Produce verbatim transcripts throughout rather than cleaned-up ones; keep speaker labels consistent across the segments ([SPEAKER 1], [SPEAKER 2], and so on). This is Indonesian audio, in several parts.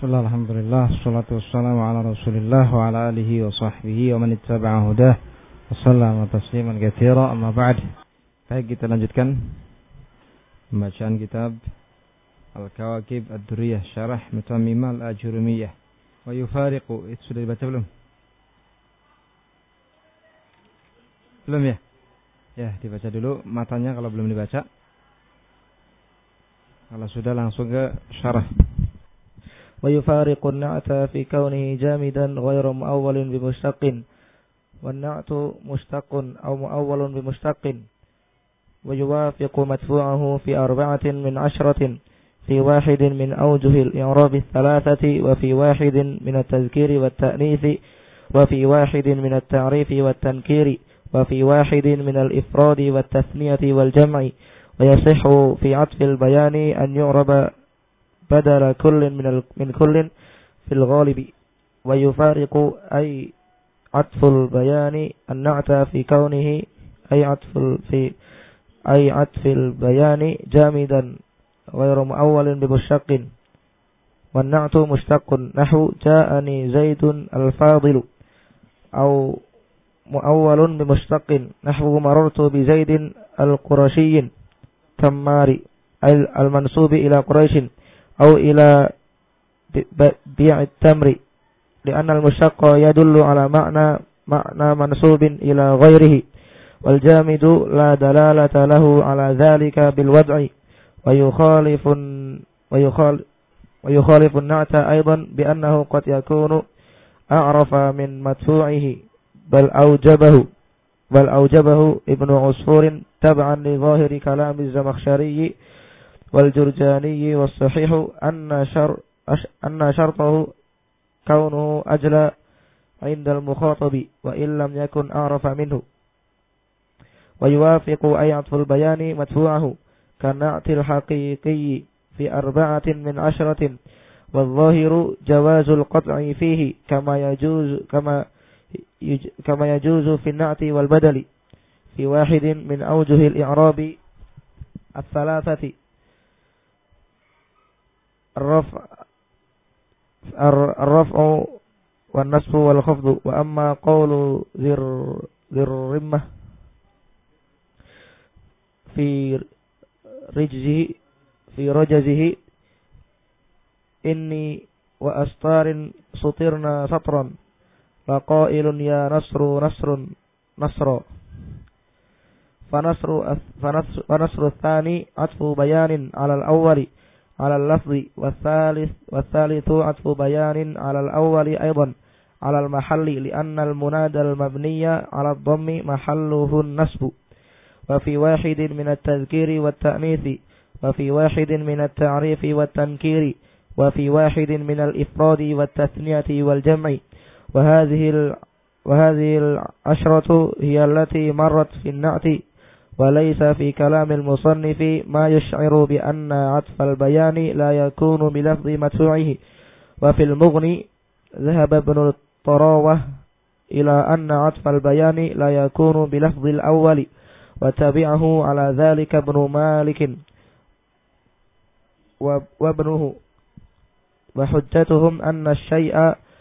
[SPEAKER 1] Bismillah, alhamdulillah, salatu wassalamu ala rasulillah wa ala alihi wa sahbihi wa man ittaba'a hudah wa sallama tasliman katsira, amma ba'd. Baik, kita lanjutkan pembacaan kitab Al-Kawakib Ad-Durriyah Syarah Mutammimah Al-Ajurumiyah. Wa yufariqu, itu sudah dibaca belum? Belum ya? Ya, dibaca dulu matanya kalau belum dibaca. Kalau sudah langsung ke syarah.
[SPEAKER 2] ويفارق النعت في كونه جامدا غير مؤول بمشتق والنعت مشتق أو مؤول بمشتق ويوافق مدفوعه في أربعة من عشرة في واحد من أوجه الإعراب الثلاثة وفي واحد من التذكير والتأنيث وفي واحد من التعريف والتنكير وفي واحد من الإفراد والتثنية والجمع ويصح في عطف البيان أن يعرب بدل كل من من كل في الغالب ويفارق أي عطف البيان النعت في كونه أي عطف في أي عطف البيان جامدا غير مؤول بمشتق والنعت مشتق نحو جاءني زيد الفاضل أو مؤول بمشتق نحو مررت بزيد القرشي تمار المنسوب إلى قريش أو إلى بيع التمر لأن المشتق يدل على معنى معنى منسوب إلى غيره والجامد لا دلالة له على ذلك بالوضع ويخالف ويخالف ويخالف النعت أيضا بأنه قد يكون أعرف من مدفوعه بل أوجبه بل أوجبه ابن عصفور تبعا لظاهر كلام الزمخشري والجرجاني والصحيح أن شر أن شرطه كونه أجلى عند المخاطب وإن لم يكن أعرف منه ويوافق أي عطف البيان مدفوعه كالنعت الحقيقي في أربعة من عشرة والظاهر جواز القطع فيه كما يجوز كما كما يجوز في النعت والبدل في واحد من أوجه الإعراب الثلاثة الرفع الرفع والنصب والخفض وأما قول ذي الرمة في رجزه في رجزه إني وأستار سطرنا سطرا فقائل يا نصر نصر نصر فنصر فنصر الثاني عطف بيان على الأول على اللفظ والثالث والثالث عطف بيان على الأول أيضا على المحل لأن المنادى المبني على الضم محله النصب وفي واحد من التذكير والتأنيث وفي واحد من التعريف والتنكير وفي واحد من الإفراد والتثنية والجمع وهذه وهذه العشرة هي التي مرت في النعت وليس في كلام المصنف ما يشعر بأن عطف البيان لا يكون بلفظ مدفوعه وفي المغني ذهب ابن الطراوة إلى أن عطف البيان لا يكون بلفظ الأول وتبعه على ذلك ابن مالك وابنه وحجتهم أن الشيء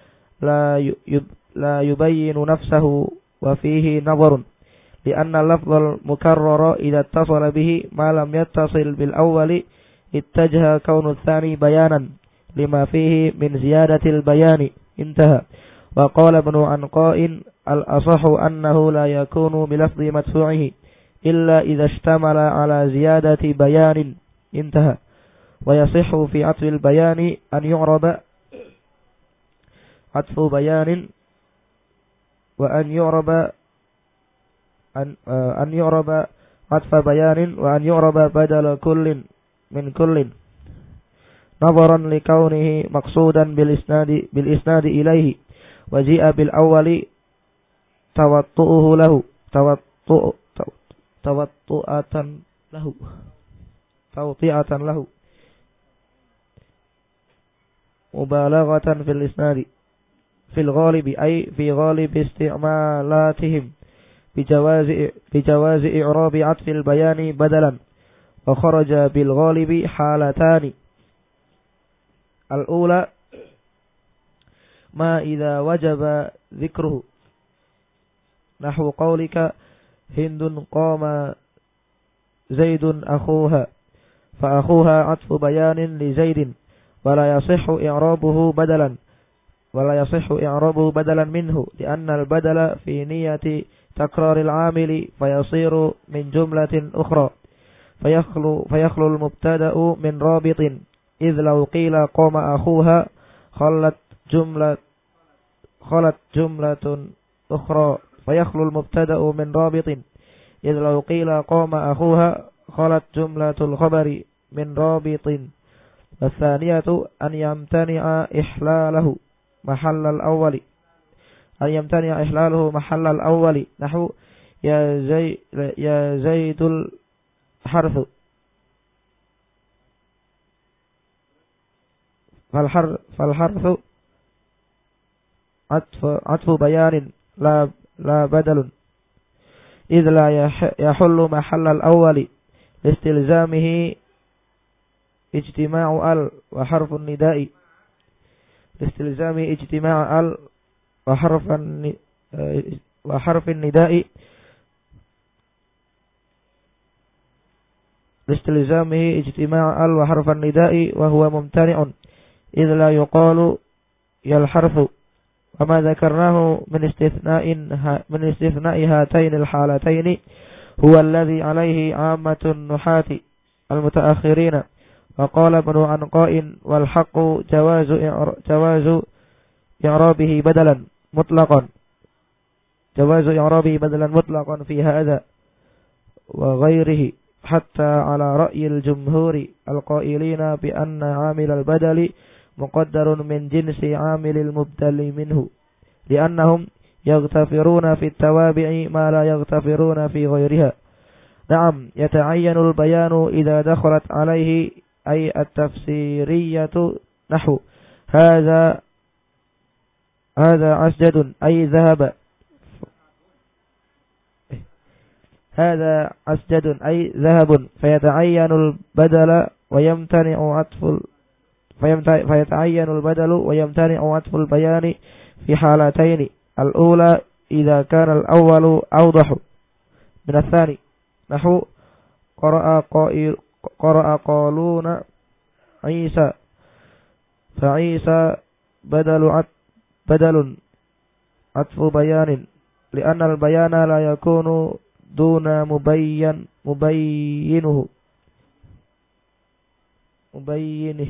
[SPEAKER 2] لا يبين نفسه وفيه نظر لأن اللفظ المكرر إذا اتصل به ما لم يتصل بالأول اتجه كون الثاني بيانا لما فيه من زيادة البيان انتهى. وقال ابن عنقاء الأصح أنه لا يكون بلفظ مدفوعه إلا إذا اشتمل على زيادة بيان انتهى. ويصح في عطف البيان أن يعرب عطف بيان وأن يعرب أن أن يعرب عطف بيان وأن يعرب بدل كل من كل نظرا لكونه مقصودا بالإسناد بالإسناد إليه وجيء بالأول توطؤه له توطؤ توطؤة له توطئة له مبالغة في الإسناد في الغالب أي في غالب استعمالاتهم بجواز بجواز إعراب عطف البيان بدلا وخرج بالغالب حالتان الأولى ma idza wajaba dzikruhu. Nahwu qaulika Hindun qama Zaidun akhuha, fa akhuha atfu bayanin li Zaidin, wa la yasihhu i'rabuhu badalan, wa la yasihhu i'rabuhu badalan minhu, li'anna al-badala fi niyyati takraril 'amili fayasiru min jumlatin ukhra, fayakhlu fayakhlu al-mubtada'u min rabitin, idh law qila qama akhuha khalat jumlat khalat jumlatun ukhra, fayakhlu al-mubtada'u min rabitin, idh law qila qama akhuha khalat jumlatul khabari min rabitin. Wasaniyatu an yamtani'a ihlalahu mahallal awwali, an yamtani'a ihlaluhu mahallal awwali, nahwu ya zay ya zaidul harfu, fal har fal harfu atfu atfu bayanin la la badalun, idh la yahullu mahallal awwali listilzamihi ijtima'u al wa harfun nida'i, listilzamihi ijtima'u al wa harfan wa harfin nida'i, listilzamihi ijtima'u al wa harfan nida'i wa huwa mumtani'un, idh la yuqalu yal harfu. وما ذكرناه من استثناء من استثناء هاتين الحالتين هو الذي عليه عامة النحاة المتأخرين. وقال ابن عنقاء والحق جواز جواز إعرابه بدلا مطلقا جواز إعرابه بدلا مطلقا في هذا وغيره، حتى على رأي الجمهور القائلين بأن عامل البدل مقدر من جنس عامل المبدل منه، لأنهم يغتفرون في التوابع ما لا يغتفرون في غيرها. نعم، يتعين البيان إذا دخلت عليه أي التفسيرية، نحو هذا هذا أسجد أي ذهب، هذا أسجد أي ذهب، فيتعين البدل ويمتنع عطف فيتعين البدل ويمتنع عطف البيان في حالتين: الأولى إذا كان الأول أوضح من الثاني، نحو قرأ قائل قرأ قالون عيسى، فعيسى بدل عطف بدل عطف بيان، لأن البيان لا يكون دون مبين مبينه مبينه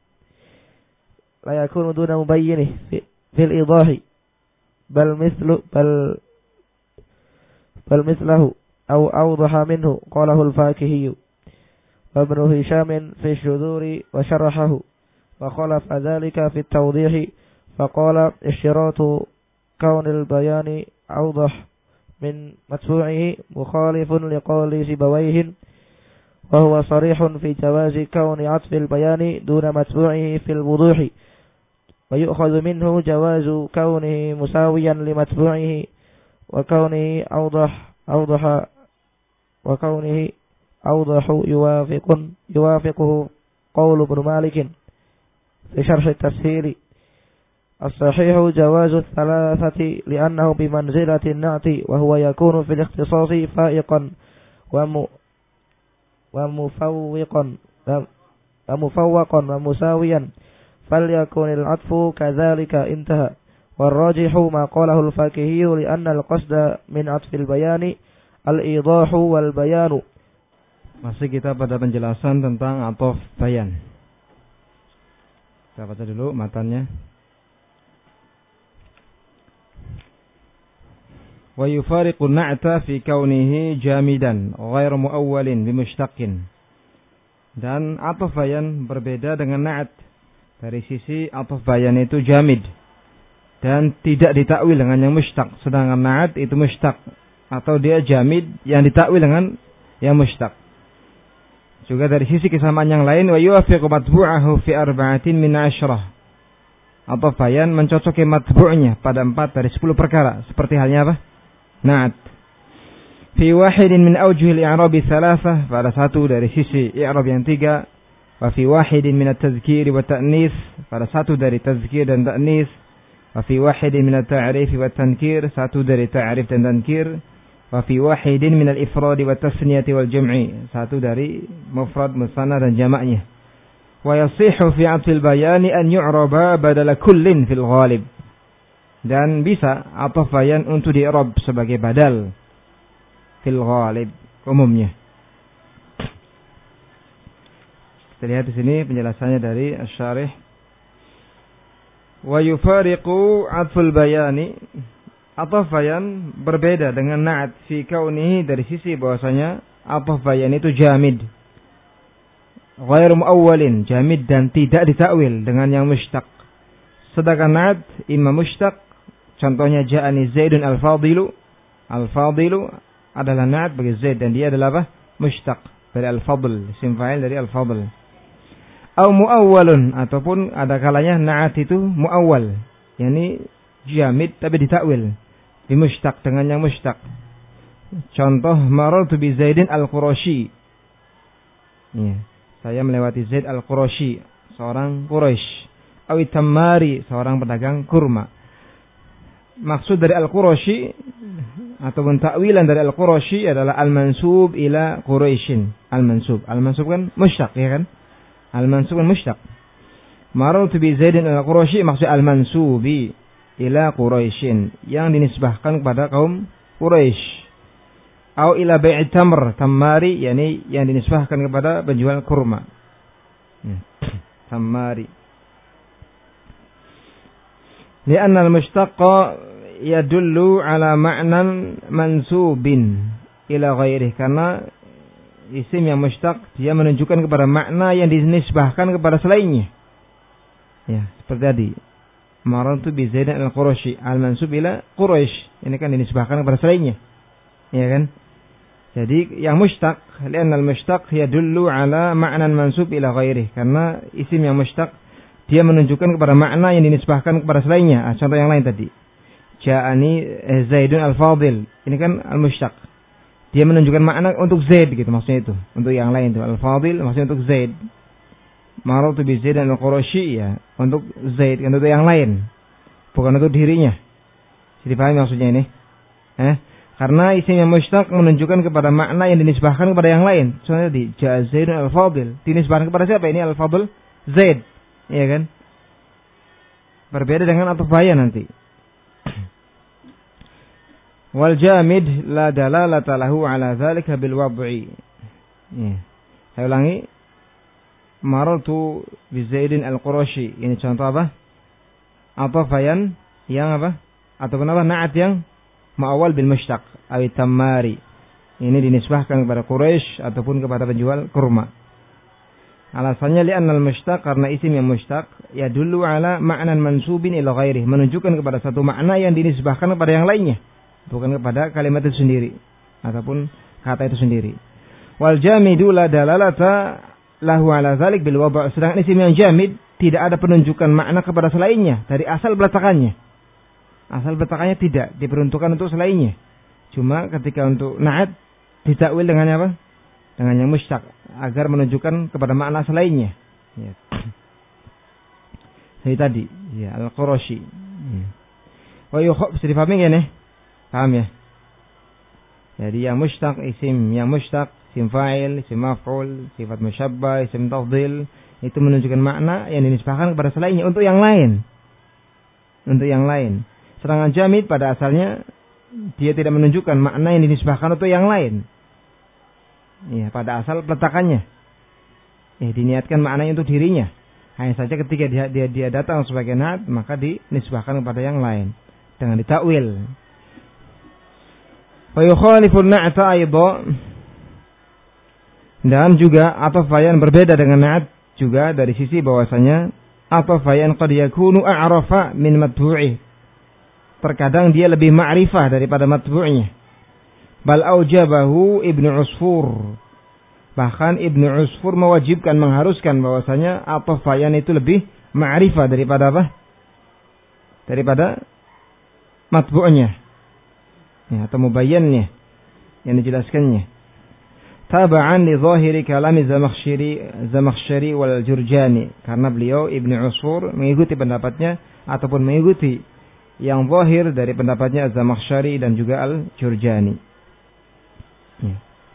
[SPEAKER 2] لا يكون دون مبينه في, في الإيضاح، بل مثل بل بل مثله أو أوضح منه، قاله الفاكهي وابن هشام في الشذور وشرحه، وخلف ذلك في التوضيح فقال اشتراط كون البيان أوضح من مدفوعه مخالف لقول سيبويه، وهو صريح في جواز كون عطف البيان دون مدفوعه في الوضوح، ويؤخذ منه جواز كونه مساويا لمدفوعه وكونه أوضح أوضح وكونه أوضح يوافق يوافقه قول ابن مالك في شرح التسهيل. الصحيح جواز الثلاثة لأنه بمنزلة النعت، وهو يكون في الاختصاص فائقا وم ومفوقا ومفوقا ومساويا، فليكن العطف كذلك، انتهى. والراجح ما قاله الفاكهي، لأن القصد من عطف البيان الإيضاح والبيان.
[SPEAKER 1] Masih kita pada penjelasan tentang ataf bayan. Kita baca dulu matanya. Wa yufariqu an-na'ta fi kaunihi jamidan ghairu muawwalin bimushtaqin. Dan ataf bayan berbeda dengan na'at dari sisi ataf bayan itu jamid dan tidak ditakwil dengan yang mushtaq, sedangkan na'at itu mushtaq atau dia jamid yang ditakwil dengan yang mushtaq. Juga dari sisi kesamaan yang lain, wa yuwafiqu matbu'ahu fi arba'atin min asyrah. Ataf bayan mencocoki matbu'nya pada empat dari sepuluh perkara, seperti halnya apa? Na'at. Fi wahidin min awjuhil i'rabi thalathah, pada satu dari sisi i'rab yang tiga. Wa fi wahidin min at-tazkir wa ta'nis, pada satu dari tazkir dan ta'nis. Wa fi wahidin min at-ta'rif wa at-tankir, satu dari ta'rif dan tankir. Wa fi wahidin min al-ifrad wa at-tasniyati wal jam'i, satu dari mufrad, musanna dan jamaknya. Wa yasihhu fi 'athil bayani an yu'raba badala kullin fil ghalib. Dan bisa ataf bayan untuk di-i'rab sebagai badal fil ghalib umumnya. Kita lihat di sini penjelasannya dari asy-syarih. Wa yufariqu 'athful bayani, ataf bayan berbeda dengan na'at fi kaunihi, dari sisi bahwasanya ataf bayan itu jamid, ghairu muawwalin, jamid dan tidak ditakwil dengan yang mushtaq. Sedangkan na'at imma mushtaq, contohnya ja'ani Zaidun al-fadilu. Al-fadilu adalah na'at bagi Zaid dan dia adalah apa? Mushtaq dari al-fadl, isim fa'il dari al-fadl. Au muawwalun, ataupun ada kalanya na'at itu muawwal, yakni jamid tapi ditakwil, dimushtaq dengan yang mushtaq. Contoh marartu bi Zaidin al-Qurashi. Ya, saya melewati Zaid al-Qurashi, seorang Quraisy. Awi Tammari, seorang pedagang kurma. Maksud dari al-Qurashi ataupun takwilan dari al-Qurashi adalah al-mansub ila Quraisyin. Al-mansub, al-mansub kan mushtaq, ya kan? Al-mansub kan mushtaq. Marartu bi Zaidin al-Qurashi, maksud al-mansubi ila Quraisyin, yang dinisbahkan kepada kaum Quraisy. Au ila bai'i tamr, Tammari, yakni yang dinisbahkan kepada penjual kurma. Tammari. Li'anna al-mushtaqqa yadullu ala ma'nan mansubin ila ghairihi, karena isim yang mushtaq dia menunjukkan kepada makna yang dinisbahkan kepada selainnya. Ya, seperti tadi. Marartu bi Zaidin al-Qurashi, al-mansub ila Quraisy, ini kan dinisbahkan kepada selainnya. Ya kan? Jadi yang mushtaq, li'anna al-mushtaq yadullu ala ma'nan mansub ila ghairihi, karena isim yang mushtaq dia menunjukkan kepada makna yang dinisbahkan kepada selainnya. Ah, contoh yang lain tadi. Ja'ani Zaidun al-Fadil. Ini kan al-mushtaq. Dia menunjukkan makna untuk Zaid gitu, maksudnya itu. Untuk yang lain itu al-Fadil maksudnya untuk Zaid. Marartu bi Zaidin al-Qurashi, ya, untuk Zaid, untuk yang lain. Bukan untuk dirinya. Jadi paham maksudnya ini? Eh? Karena isimnya mushtaq menunjukkan kepada makna yang dinisbahkan kepada yang lain. Contohnya tadi, Ja'a Zaidun al-Fadil. Dinisbahkan kepada siapa ini? Al-Fadil Zaid. Iya kan? Berbeda dengan ataf bayan nanti. Wal jamid la dalalata lahu ala dzalika bil wad'i. Ya. Saya ulangi. Marartu bi Zaidin al-Qurashi. Ini contoh apa? Ataf bayan yang apa? Ataupun apa? Na'at yang ma'awal bil mushtaq aw tammari. Ini dinisbahkan kepada Quraisy ataupun kepada penjual kurma. Alasannya li'annal mushtaq, karena isim yang mushtaq ya dulu ala ma'nan mansubin ila ghairihi, menunjukkan kepada satu makna yang dinisbahkan kepada yang lainnya, bukan kepada kalimat itu sendiri ataupun kata itu sendiri. Wal jamidu la dalalata lahu ala dzalik bil wad', sedangkan isim yang jamid tidak ada penunjukan makna kepada selainnya dari asal peletakannya. Asal peletakannya tidak diperuntukkan untuk selainnya. Cuma ketika untuk na'at ditakwil dengan apa? Dengan yang mushtaq agar menunjukkan kepada makna selainnya. Ya. Jadi tadi, ya, al-Qurashi. Ya. Wa yukhab, bisa dipahami ya nih? Paham ya? Jadi yang mushtaq, isim yang mushtaq, isim fa'il, isim maf'ul, sifat musyabbah, isim tafdhil, itu menunjukkan makna yang dinisbahkan kepada selainnya untuk yang lain. Untuk yang lain. Sedangkan jamid pada asalnya dia tidak menunjukkan makna yang dinisbahkan untuk yang lain. Ya, pada asal peletakannya. Ya, diniatkan maknanya untuk dirinya. Hanya saja ketika dia dia, dia datang sebagai na'at, maka dinisbahkan kepada yang lain dengan ditakwil. Fa yukhalifu an-na'ta aidan, dan juga ataf bayan berbeda dengan na'at juga dari sisi bahwasanya ataf bayan qad yakunu a'rafa min matbu'i. Terkadang dia lebih ma'rifah daripada matbu'nya. Bal aujabahu Ibnu Usfur. Bahkan Ibnu Usfur mewajibkan, mengharuskan bahwasanya ataf bayan itu lebih ma'rifah daripada apa? Daripada matbu'nya. Ya, atau mubayyannya yang dijelaskannya. Taba'an li zahiri kalami Zamakhsyari Zamakhsyari wal Jurjani, karena beliau Ibnu Usfur mengikuti pendapatnya ataupun mengikuti yang zahir dari pendapatnya Az-Zamakhsyari dan juga Al-Jurjani. Ya.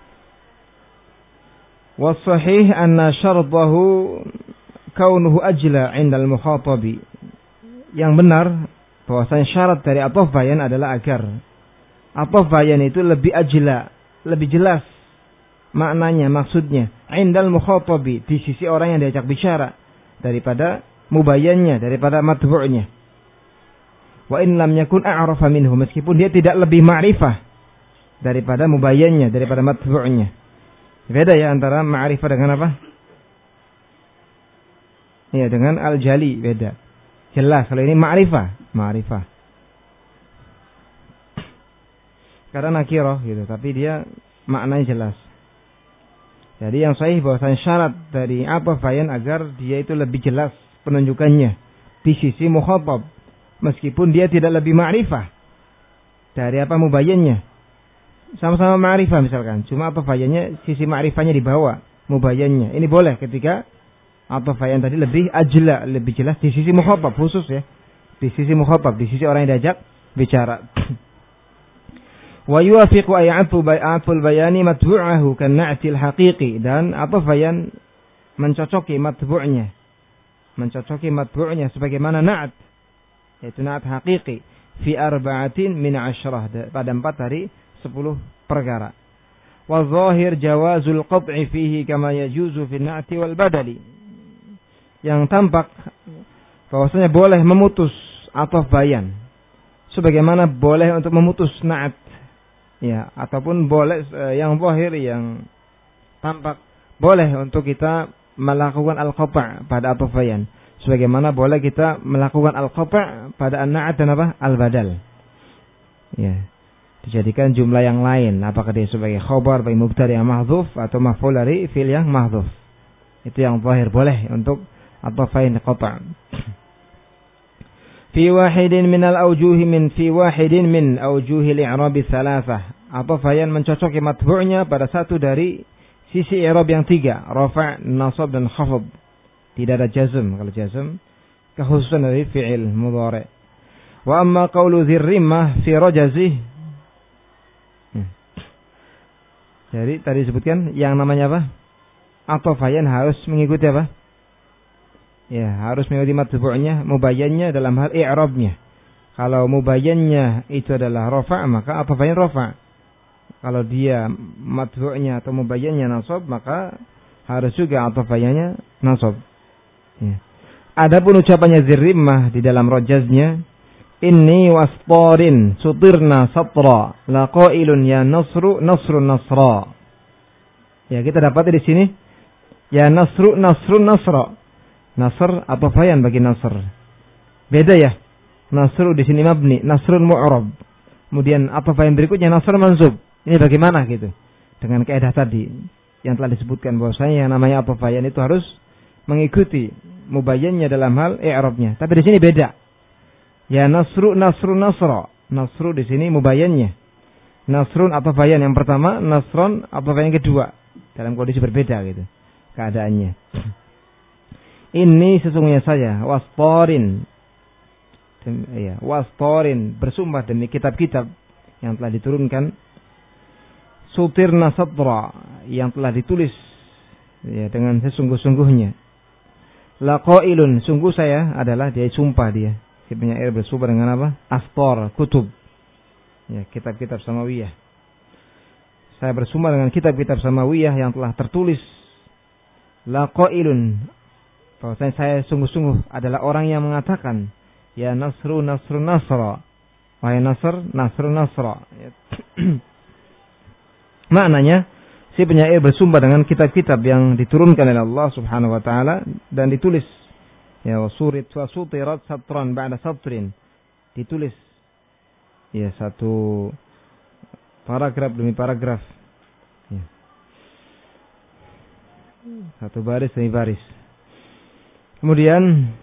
[SPEAKER 1] Was-sahih anna syartahu kaunuhu ajla 'inda al-mukhatabi. Yang benar bahwasanya syarat dari ataf bayan adalah agar ataf bayan itu lebih ajla, lebih jelas maknanya, maksudnya 'inda al-mukhatabi, di sisi orang yang diajak bicara, daripada mubayyannya, daripada matbu'nya. Wa in lam yakun a'rafa minhu, meskipun dia tidak lebih ma'rifah daripada mubayyannya, daripada matbu'nya. Beda ya antara ma'rifah dengan apa? Ya, dengan al-jali, beda. Jelas, kalau ini ma'rifah, ma'rifah. Karena nakirah gitu, tapi dia maknanya jelas. Jadi yang sahih bahwasanya syarat dari apa bayan agar dia itu lebih jelas penunjukannya di sisi mukhatab, meskipun dia tidak lebih ma'rifah dari apa mubayyannya. Sama-sama ma'rifah misalkan, cuma apa bayannya, sisi ma'rifahnya dibawa mubayyannya. Ini boleh ketika apa bayan tadi lebih ajla, lebih jelas di sisi mukhatab khusus ya, di sisi mukhatab, di sisi orang yang diajak bicara. Wa yuwafiqu ay'atu bai'atul bayani matbu'ahu kan na'til haqiqi, dan apa bayan mencocoki matbu'nya, mencocoki matbu'nya sebagaimana na'at, yaitu na'at haqiqi fi arba'atin min asyrah, pada empat dari sepuluh perkara. Wa zahir jawazul qat'i fihi kama yajuzu fi na'ti wal badali. Yang tampak bahwasanya boleh memutus ataf bayan sebagaimana boleh untuk memutus na'at, ya, ataupun boleh yang zahir, yang tampak boleh untuk kita melakukan al-qata' pada ataf bayan sebagaimana boleh kita melakukan al-qata' pada an-na'at dan apa? Al-badal. Ya. Dijadikan jumlah yang lain, apakah dia sebagai khabar bagi mubtada yang mahdzuf atau maf'ul dari fi'il yang mahdzuf. Itu yang zahir, boleh untuk ataf bayan qata'. Fi wahidin min al-awjuh min fi wahidin min awjuh al-i'rab tsalatsah. Ataf bayan mencocoki matbu'nya pada satu dari sisi i'rab yang tiga, rafa', nasab dan khafd. Tidak ada jazm. Kalau jazm kekhususan dari fi'il mudhari'. Wa amma qawlu dzirrimmah fi rajazih. Jadi tadi disebutkan yang namanya apa? Ataf bayan harus mengikuti apa? Ya, harus mengikuti matbu'nya, mubayyannya dalam hal i'rabnya. Kalau mubayyannya itu adalah rafa', maka ataf bayan rafa'. Kalau dia matbu'nya atau mubayyannya nasab, maka harus juga ataf bayannya nasab. Ya. Adapun ucapannya zirrimmah di dalam rajaznya, inni wasparin sutirna satra la qailun ya nasru nasrun nasra. Ya, kita dapat di sini ya nasru nasrun nasra. Nasr atau bayan bagi nasr. Beda ya. Nasru di sini mabni, nasrun mu'rab. Kemudian ataf bayan berikutnya nasr mansub. Ini bagaimana gitu? Dengan kaidah tadi yang telah disebutkan bahwasanya yang namanya ataf bayan itu harus mengikuti mubayyannya dalam hal i'rabnya. Tapi di sini beda. Ya nasru nasrun nasra. Nasru di sini mubayyannya. Nasrun ataf bayan yang pertama, nasron ataf bayan yang kedua. Dalam kondisi berbeda gitu keadaannya. Ini sesungguhnya saya wastorin, ya, wastorin bersumpah demi kitab-kitab yang telah diturunkan, sutirna sadra yang telah ditulis ya dengan sesungguh-sungguhnya, laqailun sungguh saya adalah, dia sumpah dia si penyair bersumpah dengan apa? Astor kutub, ya, kitab-kitab samawiyah. Saya bersumpah dengan kitab-kitab samawiyah yang telah tertulis, laqailun bahwasanya saya sungguh-sungguh adalah orang yang mengatakan ya nasru nasru nasra, wahai nasr nasru nasra. Maknanya si penyair bersumpah dengan kitab-kitab yang diturunkan oleh Allah Subhanahu wa taala dan ditulis ya wasurit wasutirat satran ba'da satrin, ditulis ya satu paragraf demi paragraf ya. Satu baris demi baris. Kemudian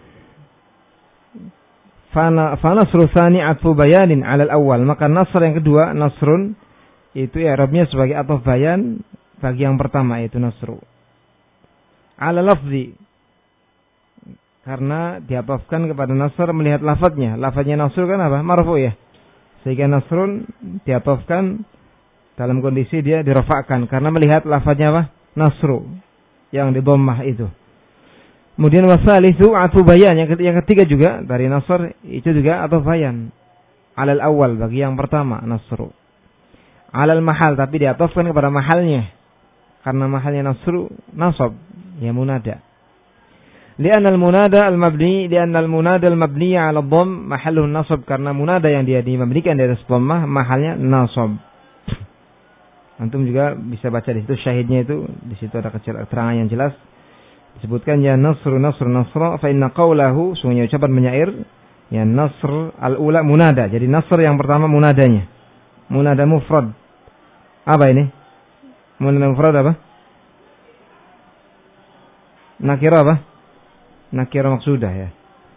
[SPEAKER 1] fana fanasru tsani atfu bayanin 'ala al-awwal, maka nasr yang kedua nasrun itu i'rabnya sebagai ataf bayan bagi yang pertama yaitu nasru. 'Ala lafzi Karena diatofkan kepada nasr melihat lafadznya. Lafadznya nasr kan apa? Marfu ya. Sehingga nasrun diatofkan dalam kondisi dia dirafa'kan karena melihat lafadznya apa? Nasru yang di dhammah itu. Kemudian wasalitsu atfu bayan, yang ketiga juga dari nasr itu juga atfu bayan. Alal awal bagi yang pertama nasru. Alal mahal tapi diatofkan kepada mahalnya. Karena mahalnya nasru nasab ya munada. Li'anna al-munada al-mabni li'anna al-munada al-mabni 'ala dhamm mahalluhu nasab, karena munada yang dia dimabnikan di atas dhammah mahalnya nasab. Antum juga bisa baca di situ syahidnya itu, di situ ada keterangan yang jelas disebutkan ya nasru nasru nasra fa inna qawlahu, sungguhnya ucapan penyair ya nasr al-ula munada. Jadi nasr yang pertama munadanya. Munada mufrad. Apa ini? Munada mufrad apa? Nakira apa? Nakira maksudah ya.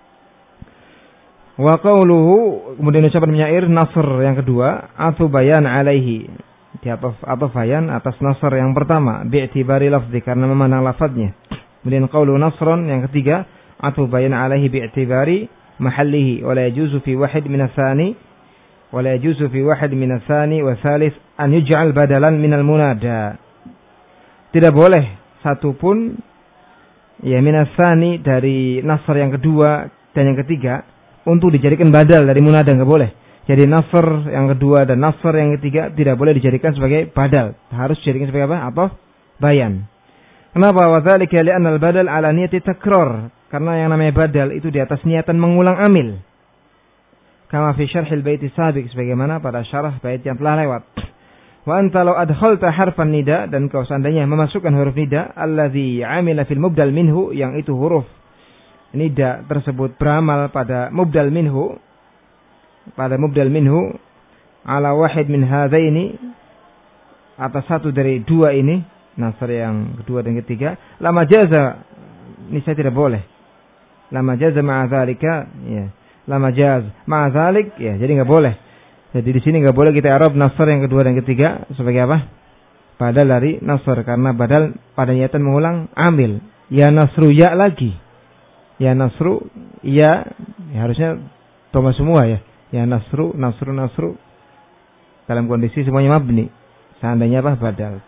[SPEAKER 1] Wa qawluhu, kemudian ucapan penyair nasr yang kedua atfu bayan alaihi, di atas atau bayan atas nasr yang pertama bi'tibari lafzi, karena memandang lafadznya. Kemudian qawlu nasron yang ketiga atfu bayan alaihi bi'tibari mahallihi wa la yajuzu fi wahid min ats-tsani wa la yajuzu fi wahid min ats-tsani wa tsalits an yuj'al badalan minal munada. Tidak boleh satu pun ya min ats-tsani dari nasr yang kedua dan yang ketiga untuk dijadikan badal dari munada, enggak boleh. Jadi nasr yang kedua dan nasr yang ketiga tidak boleh dijadikan sebagai badal. Harus dijadikan sebagai apa? Atau bayan. Kenapa? Wa dzalika li'anna al-badal 'ala niyati takrar. Karena yang namanya badal itu di atas niatan mengulang amil. Kama fi syarhil bait sabiq, sebagaimana pada syarah bait yang telah lewat. Wa anta law adkhalta harfan nida, dan kau seandainya memasukkan huruf nida alladzi 'amila fil mubdal minhu, yang itu huruf nida tersebut beramal pada mubdal minhu, pada mubdal minhu ala wahid min hadaini, atas satu dari dua ini, nasr yang kedua dan ketiga, lama jaza, ini saya tidak boleh. Lama jaza ma'a dzalika, ya. Lama jaz ma'a dzalik, ya, jadi enggak boleh. Jadi di sini enggak boleh kita i'rab nasr yang kedua dan ketiga sebagai apa? Badal dari nasr, karena badal pada niatan mengulang amil. Ya nasru ya lagi. Ya nasru ya, ya harusnya toma semua ya. Ya nasru, nasru, nasru. Dalam kondisi semuanya mabni. Seandainya apa? Badal.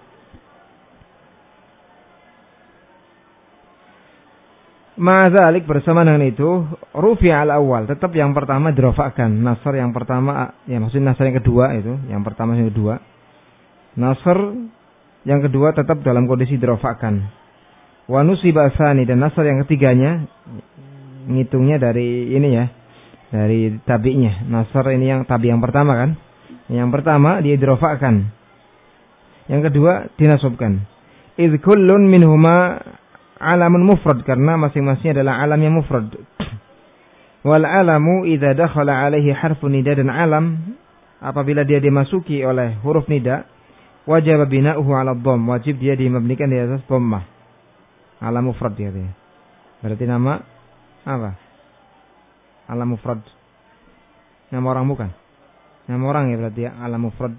[SPEAKER 1] Ma'adzalik, bersama dengan itu, rufi' al-awwal, tetap yang pertama dirafa'kan. Nasr yang pertama, ya maksudnya nasr yang kedua itu, yang pertama yang kedua. Nasr yang kedua tetap dalam kondisi dirafa'kan. Wa nusiba tsani, dan nasr yang ketiganya ngitungnya dari ini ya. Dari tabi'nya. Nasr ini yang tabi yang pertama kan. Yang pertama dia dirafa'kan. Yang kedua dinasabkan. Idz kullun minhuma alamun mufrad, karena masing-masing adalah alam yang mufrad. Wal alamu idza dakhala alaihi harfun nida, dan alam apabila dia dimasuki oleh huruf nida wajib bina'uhu 'ala dhamm, wajib dia dimabnikan di atas dhammah. Alam mufrad dia. Berarti nama apa? Alam mufrad. Nama orang bukan? Nama orang ya berarti ya, alam mufrad.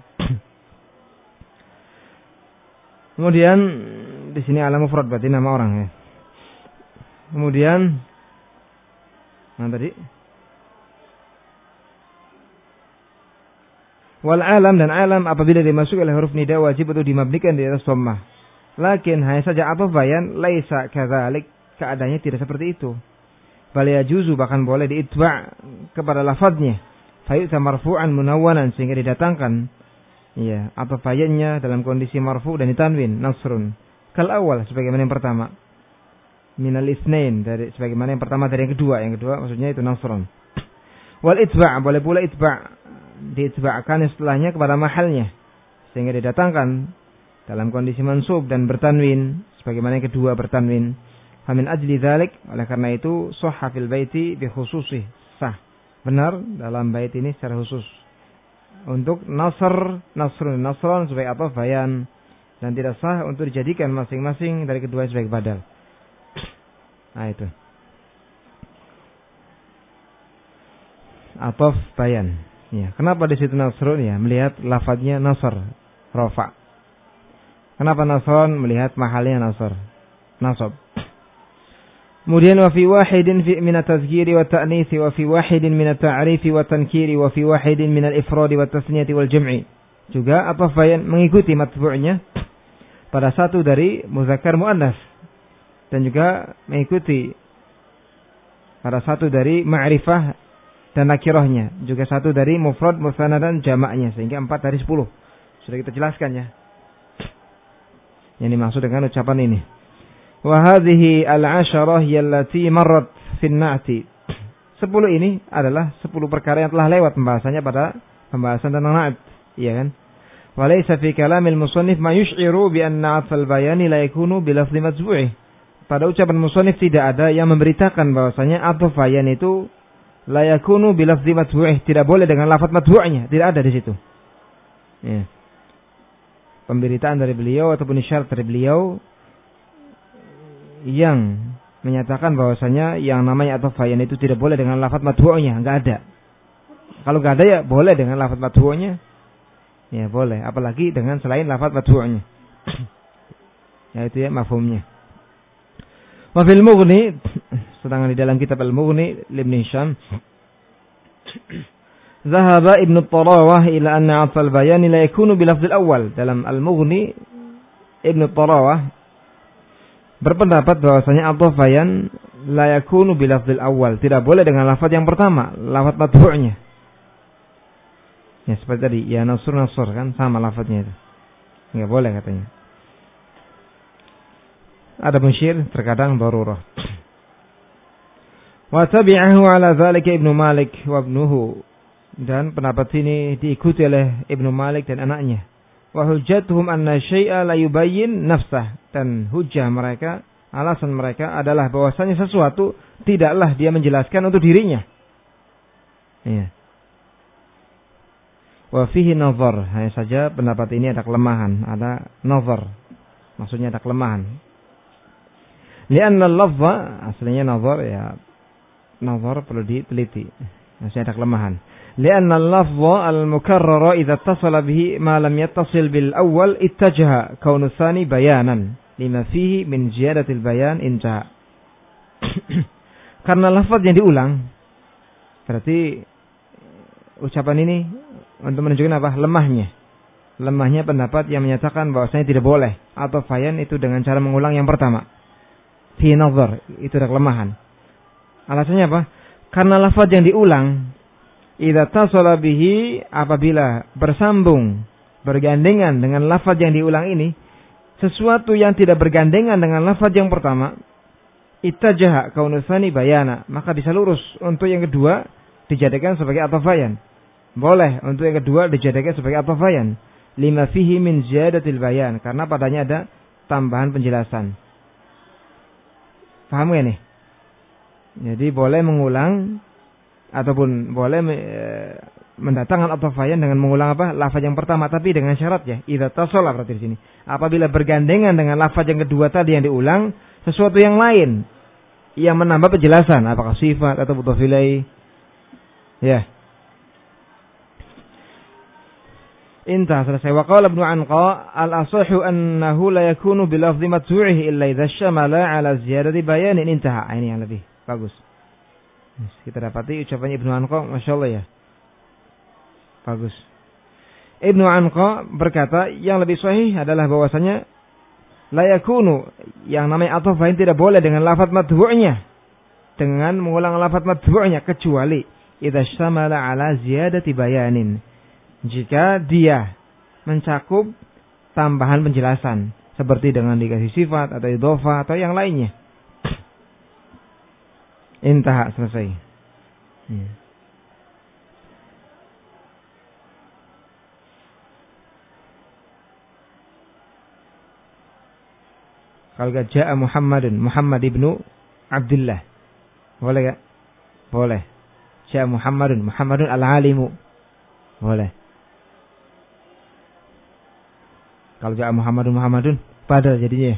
[SPEAKER 1] Kemudian di sini alam mufrad berarti nama orang ya. Kemudian mana tadi? Wal alam, dan alam apabila dimasukkan oleh huruf nida wajib untuk dimabnikan di atas dhammah. Lakin hanya saja apa bayan laisa kadzalik, keadaannya tidak seperti itu. Bal yajuzu, bahkan boleh diitba' kepada lafadznya. Fayu'ta marfu'an munawwanan, sehingga didatangkan ya apa bayannya dalam kondisi marfu' dan ditanwin nasrun. Kal awal, sebagaimana yang pertama. Minal itsnain, dari sebagaimana yang pertama dari yang kedua. Yang kedua maksudnya itu nasrun. Wal itba', boleh pula itba', diitba'kan setelahnya kepada mahalnya, sehingga didatangkan dalam kondisi mansub dan bertanwin, sebagaimana yang kedua bertanwin. Famin ajli dzalik, oleh karena itu sahha fil baiti bi khususi, sah benar dalam bait ini secara khusus untuk nasr, nasrun, nasron sebagai apa bayan, dan tidak sah untuk dijadikan masing-masing dari kedua sebagai badal. Nah itu ataf bayan. Ya, kenapa di situ nasrun ya? Melihat lafadznya nasr, rafa. Kenapa nasron? Melihat mahalnya nasr, nasab. Kemudian wa fi wahidin fi min at-tazkiri wa ta'nits wa fi wahidin min at-ta'rifi wa tankiri wa fi wahidin min al-ifradi wa tasniyati wal jam'i. Juga atafayan mengikuti matbu'nya pada satu dari muzakkar muannas dan juga mengikuti pada satu dari ma'rifah dan nakirahnya, juga satu dari mufrad, musanna dan jamaknya, sehingga empat dari sepuluh. Sudah kita jelaskan ya. Yang dimaksud dengan ucapan ini. Wa hadhihi al-'asharah allati marrat fi an-na'ti. sepuluh ini adalah sepuluh perkara yang telah lewat pembahasannya pada pembahasan tentang na'at, iya kan? Wa laysa fi kalamil musannif ma yush'iru bi anna 'athal bayani la yakunu bi lafzi matbu'i. Pada ucapan musannif tidak ada yang memberitakan bahwasanya ataf bayan itu la yakunu bi lafzi matbu'i, tidak boleh dengan lafaz matbu'nya, tidak ada di situ. Ya. Pemberitaan dari beliau ataupun isyarat dari beliau yang menyatakan bahwasanya yang namanya ataf bayan itu tidak boleh dengan lafaz matbu'nya, enggak ada. Kalau enggak ada ya boleh dengan lafaz matbu'nya. Ya boleh, apalagi dengan selain lafaz matbu'nya. Yaitu ya mafhumnya. Wa fil Mughni, sedangkan di dalam kitab Al-Mughni Ibn Hisham, Zahaba Ibn Tarawah ila anna 'athal bayan la yakunu bi lafzil awal. Dalam Al-Mughni Ibn Tarawah berpendapat bahwasanya ataf bayan la yakunu bi lafzil awal, tidak boleh dengan lafaz yang pertama, lafaz matbu'nya. Ya seperti tadi, ya nasr nasr kan sama lafaznya itu. Enggak boleh katanya. Ada musyir terkadang darurah. Wa tabi'ahu ala dzalika Ibnu Malik wa ibnuhu. Dan pendapat ini diikuti oleh Ibnu Malik dan anaknya. Wa hujjatuhum anna syai'a la yubayyin nafsah. Dan hujjah mereka, alasan mereka adalah bahwasanya sesuatu tidaklah dia menjelaskan untuk dirinya. Iya. Wa fihi nazar. Hanya saja pendapat ini ada kelemahan, ada nazar. Maksudnya ada kelemahan. Lianna al-lafza, aslinya nazar ya, nazar perlu diteliti. Masih ada kelemahan. Lianna al-lafza al-mukarrara idza ittasala bihi ma lam yattasil bil awwal ittajaha kaunu tsani bayanan lima fihi min ziyadatil bayan intaha. Karena lafaz yang diulang, berarti ucapan ini untuk menunjukkan apa? Lemahnya. Lemahnya pendapat yang menyatakan bahwasanya tidak boleh atau bayan itu dengan cara mengulang yang pertama. Fi nazar, itu ada kelemahan. Alasannya apa? Karena lafaz yang diulang, idza tasala bihi, apabila bersambung, bergandengan dengan lafaz yang diulang ini, sesuatu yang tidak bergandengan dengan lafaz yang pertama, ittajaha kaunu tsani bayana, maka bisa lurus untuk yang kedua dijadikan sebagai ataf bayan. Boleh untuk yang kedua dijadikan sebagai ataf bayan. Lima fihi min ziyadatil bayan, karena padanya ada tambahan penjelasan. Paham ya nih? Jadi boleh mengulang ataupun boleh mendatangkan ataf bayan dengan mengulang apa? Lafaz yang pertama, tapi dengan syarat ya. Idza tasala, berarti di sini. Apabila bergandengan dengan lafaz yang kedua tadi yang diulang, sesuatu yang lain yang menambah penjelasan, apakah sifat atau mudhaf ilaih. Ya. Intah, selesai. Wa qala Ibnu Anqa al-asahhu annahu la yakunu bi lafzi matbu'ihi illa idza syamala ala ziyadati bayanin. Intah. Ini yang lebih bagus. Kita dapati ucapannya Ibnu Anqa, masyaallah ya. Bagus. Ibnu Anqa berkata yang lebih sahih adalah bahwasanya la yakunu, yang namanya ataf bayan tidak boleh dengan lafaz matbu'nya, dengan mengulang lafaz matbu'nya, kecuali idza syamala ala ziyadati bayanin, jika dia mencakup tambahan penjelasan, seperti dengan dikasih sifat atau idhofah atau yang lainnya. Intah, selesai. Ya. Kalau ja'a Muhammadun, Muhammad ibnu Abdullah, boleh gak? Boleh. Ja'a Muhammadun, Muhammadun al-alimu, boleh. Kalau ja'a Muhammadun Muhammadun badal jadinya.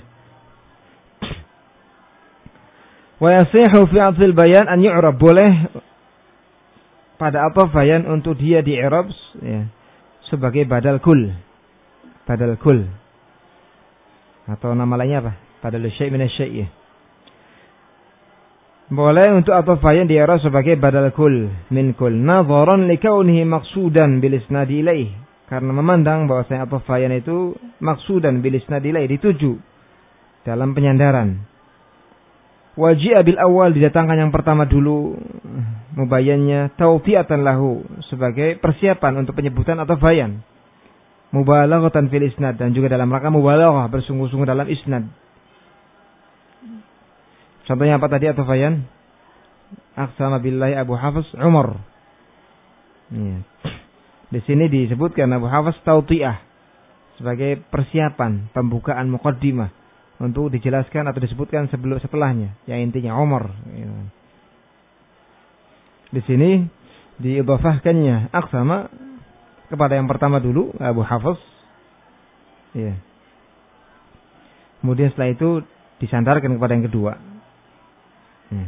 [SPEAKER 1] Wa yasihu fi athil bayan an yu'rab, boleh pada ataf bayan untuk dia di-i'rab ya, sebagai badal kul. Badal kul. Atau nama lainnya apa? Badal syai' min asy-syai'. Boleh untuk ataf bayan di i'rab sebagai badal kul min kul nadharan li kaunihi maqsudan bil isnad ilaih, karena memandang bahwasanya ataf bayan itu maqsudan bil isnad ilaih, dituju dalam penyandaran. Waji'a bil awal, didatangkan yang pertama dulu mubayyannya, tawfi'atan lahu, sebagai persiapan untuk penyebutan ataf bayan. Mubalaghatan fil isnad, dan juga dalam rangka mubalaghah, bersungguh-sungguh dalam isnad. Contohnya apa tadi ataf bayan? Aqsama billahi Abu Hafs Umar. Ya. Di sini disebutkan Abu Hafs tawti'ah sebagai persiapan pembukaan muqaddimah untuk dijelaskan atau disebutkan sebelum setelahnya, yang intinya Umar. Ya. Di sini diidhafahkannya aqsama kepada yang pertama dulu Abu Hafs. Ya. Kemudian setelah itu disandarkan kepada yang kedua. Hmm.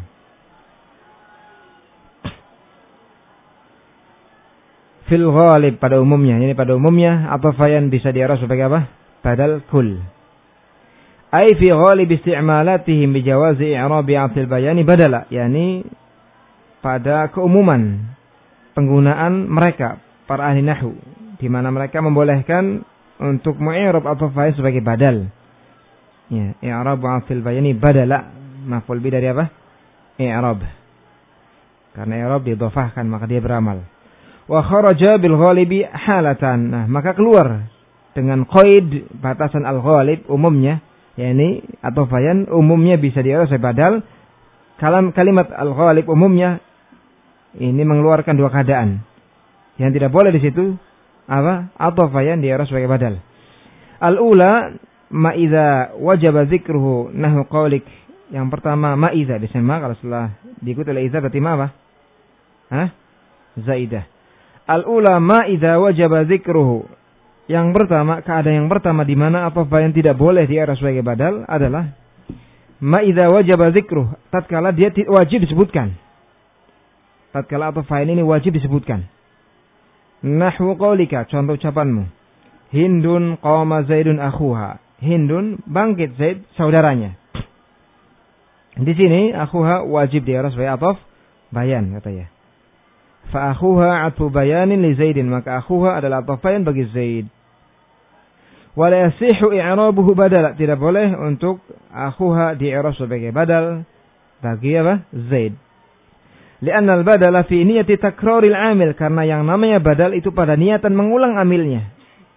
[SPEAKER 1] Fil ghalib, pada umumnya, ini pada umumnya ataf bayan bisa diarah sebagai apa? Badal kul. Ai fi ghalib isti'malatihim bi jawazi i'rabi atil bayani badala, yakni pada keumuman penggunaan mereka para ahli nahwu, di mana mereka membolehkan untuk mengi'rab ataf bayan sebagai badal. Ya, i'rab atil bayani badala, maf'ul bi dari apa? I'rab. Karena i'rab didhafahkan maka dia beramal. Wa kharaja bil ghalibi halatan. Nah, maka keluar dengan qaid batasan al-ghalib umumnya, yakni ataf bayan umumnya bisa diarah sebagai badal. Kalam kalimat al-ghalib umumnya ini mengeluarkan dua keadaan. Yang tidak boleh di situ apa? Ataf bayan diarah sebagai badal. Al-ula ma idza wajaba dzikruhu nahwu qaulik. Yang pertama ma'iza disema, kalau setelah diikuti oleh iza berarti ma apa? Hah? Zaidah. Al-ula ma'iza wajaba dzikruhu. Yang pertama, keadaan yang pertama di mana ataf bayan tidak boleh diarah sebagai badal adalah ma'iza wajaba dzikruhu, tatkala dia wajib disebutkan. Tatkala ataf bayan ini wajib disebutkan. Nahwu qaulika, contoh ucapanmu. Hindun qama Zaidun akhuha. Hindun bangkit Zaid saudaranya. Di sini akhuha wajib diarah sebagai ataf bayan katanya. Fa akhuha atfu bayanin li Zaidin, maka akhuha adalah ataf bayan bagi Zaid. Wa la yasihu i'rabuhu badala, tidak boleh untuk akhuha di'rab sebagai badal bagi apa? Zaid. Li'anna al-badala fi niyati takraril amil, karena yang namanya badal itu pada niatan mengulang amilnya.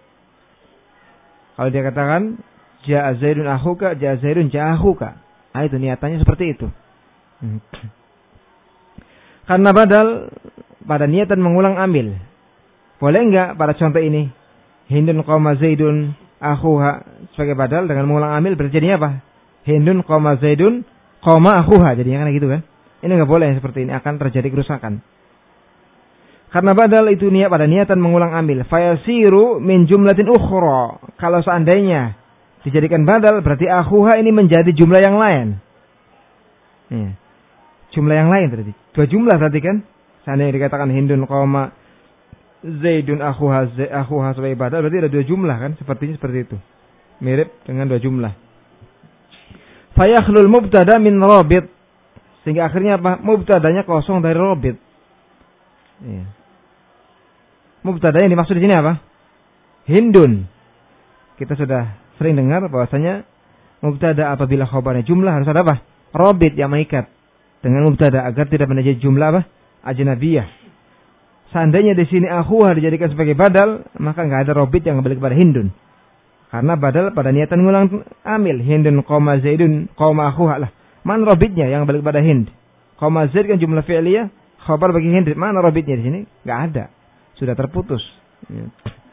[SPEAKER 1] Kalau dia katakan ja'a Zaidun akhuka, ja'a Zaidun ja'a akhuka. Nah, itu niatannya seperti itu. Hmm. Karena badal pada niatan mengulang amil. Boleh enggak pada contoh ini? Hindun qama Zaidun akhuha sebagai badal dengan mengulang amil berjadinya apa? Hindun qama Zaidun qama akhuha. Jadinya kan gitu kan? Ini enggak boleh seperti ini, akan terjadi kerusakan. Karena badal itu niat pada niatan mengulang amil. Fayasiru min jumlatin ukhra. Kalau seandainya dijadikan badal berarti akhuha ini menjadi jumlah yang lain. Ya. Jumlah yang lain berarti. Dua jumlah berarti kan? Seandainya dikatakan Hindun qama Zaidun akhuha akhuha sebagai badal berarti ada dua jumlah kan? Sepertinya seperti itu. Mirip dengan dua jumlah. Fayakhlul mubtada min rabit. Sehingga akhirnya apa? Mubtadanya kosong dari rabit. Ya. Mubtadanya dimaksud di sini apa? Hindun. Kita sudah sering dengar bahwasanya mubtada apabila khabarnya jumlah harus ada apa? Rabit yang mengikat dengan mubtada agar tidak menjadi jumlah apa? Ajnabiyah. Seandainya di sini akhuha dijadikan sebagai badal, maka enggak ada rabit yang kembali kepada Hindun. Karena badal pada niatan ngulang amil. Hindun qama Zaidun qama akhuha lah. Mana rabitnya yang kembali kepada Hind? Qama Zaid kan jumlah fi'liyah, khabar bagi Hind. Mana rabitnya di sini? Enggak ada. Sudah terputus. Ya.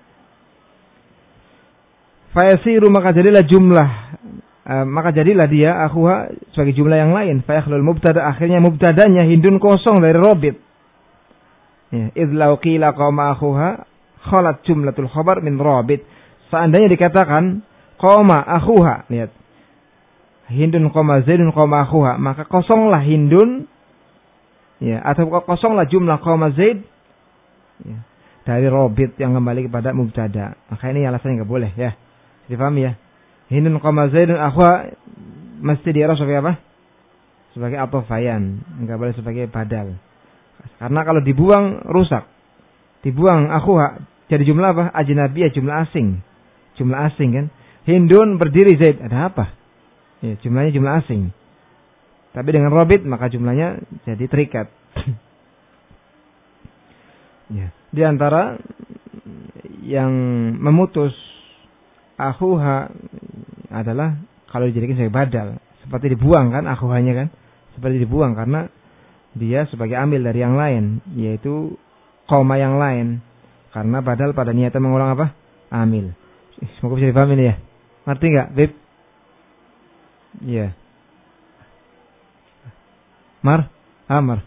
[SPEAKER 1] Fayasiru, maka jadilah jumlah uh, maka jadilah dia akhuha sebagai jumlah yang lain. Fayakhlul mubtada, akhirnya mubtadanya Hindun kosong dari rabit. Ya, idz law qila qama akhuha khalat jumlatul khabar min rabit. Seandainya dikatakan qama akhuha, lihat. Hindun qama Zaidun qama akhuha, maka kosonglah Hindun, ya, atau kosonglah jumlah qama Zaid, ya, dari rabit yang kembali kepada mubtada. Maka ini alasannya enggak boleh, ya. Dipahami ya? Hindun qama Zaidun akhuha mesti diarah sebagai apa? sebagai ataf bayan, enggak boleh sebagai badal. Karena kalau dibuang rusak. Dibuang akhuha jadi jumlah apa? Ajnabiyah, jumlah asing. Jumlah asing kan. Hindun berdiri Zaid, ada apa? Ya, jumlahnya jumlah asing. Tapi dengan robit maka jumlahnya jadi terikat. Ya. Di antara yang memutus akhuha adalah kalau dijadikan sebagai badal, seperti dibuang kan akhuhanya kan, seperti dibuang karena dia sebagai amil dari yang lain, yaitu koma yang lain, karena badal pada niatan mengulang apa? Amil. Semoga bisa dipahami ini ya. Ngerti nggak, Bib? Iya. Mar, Amar.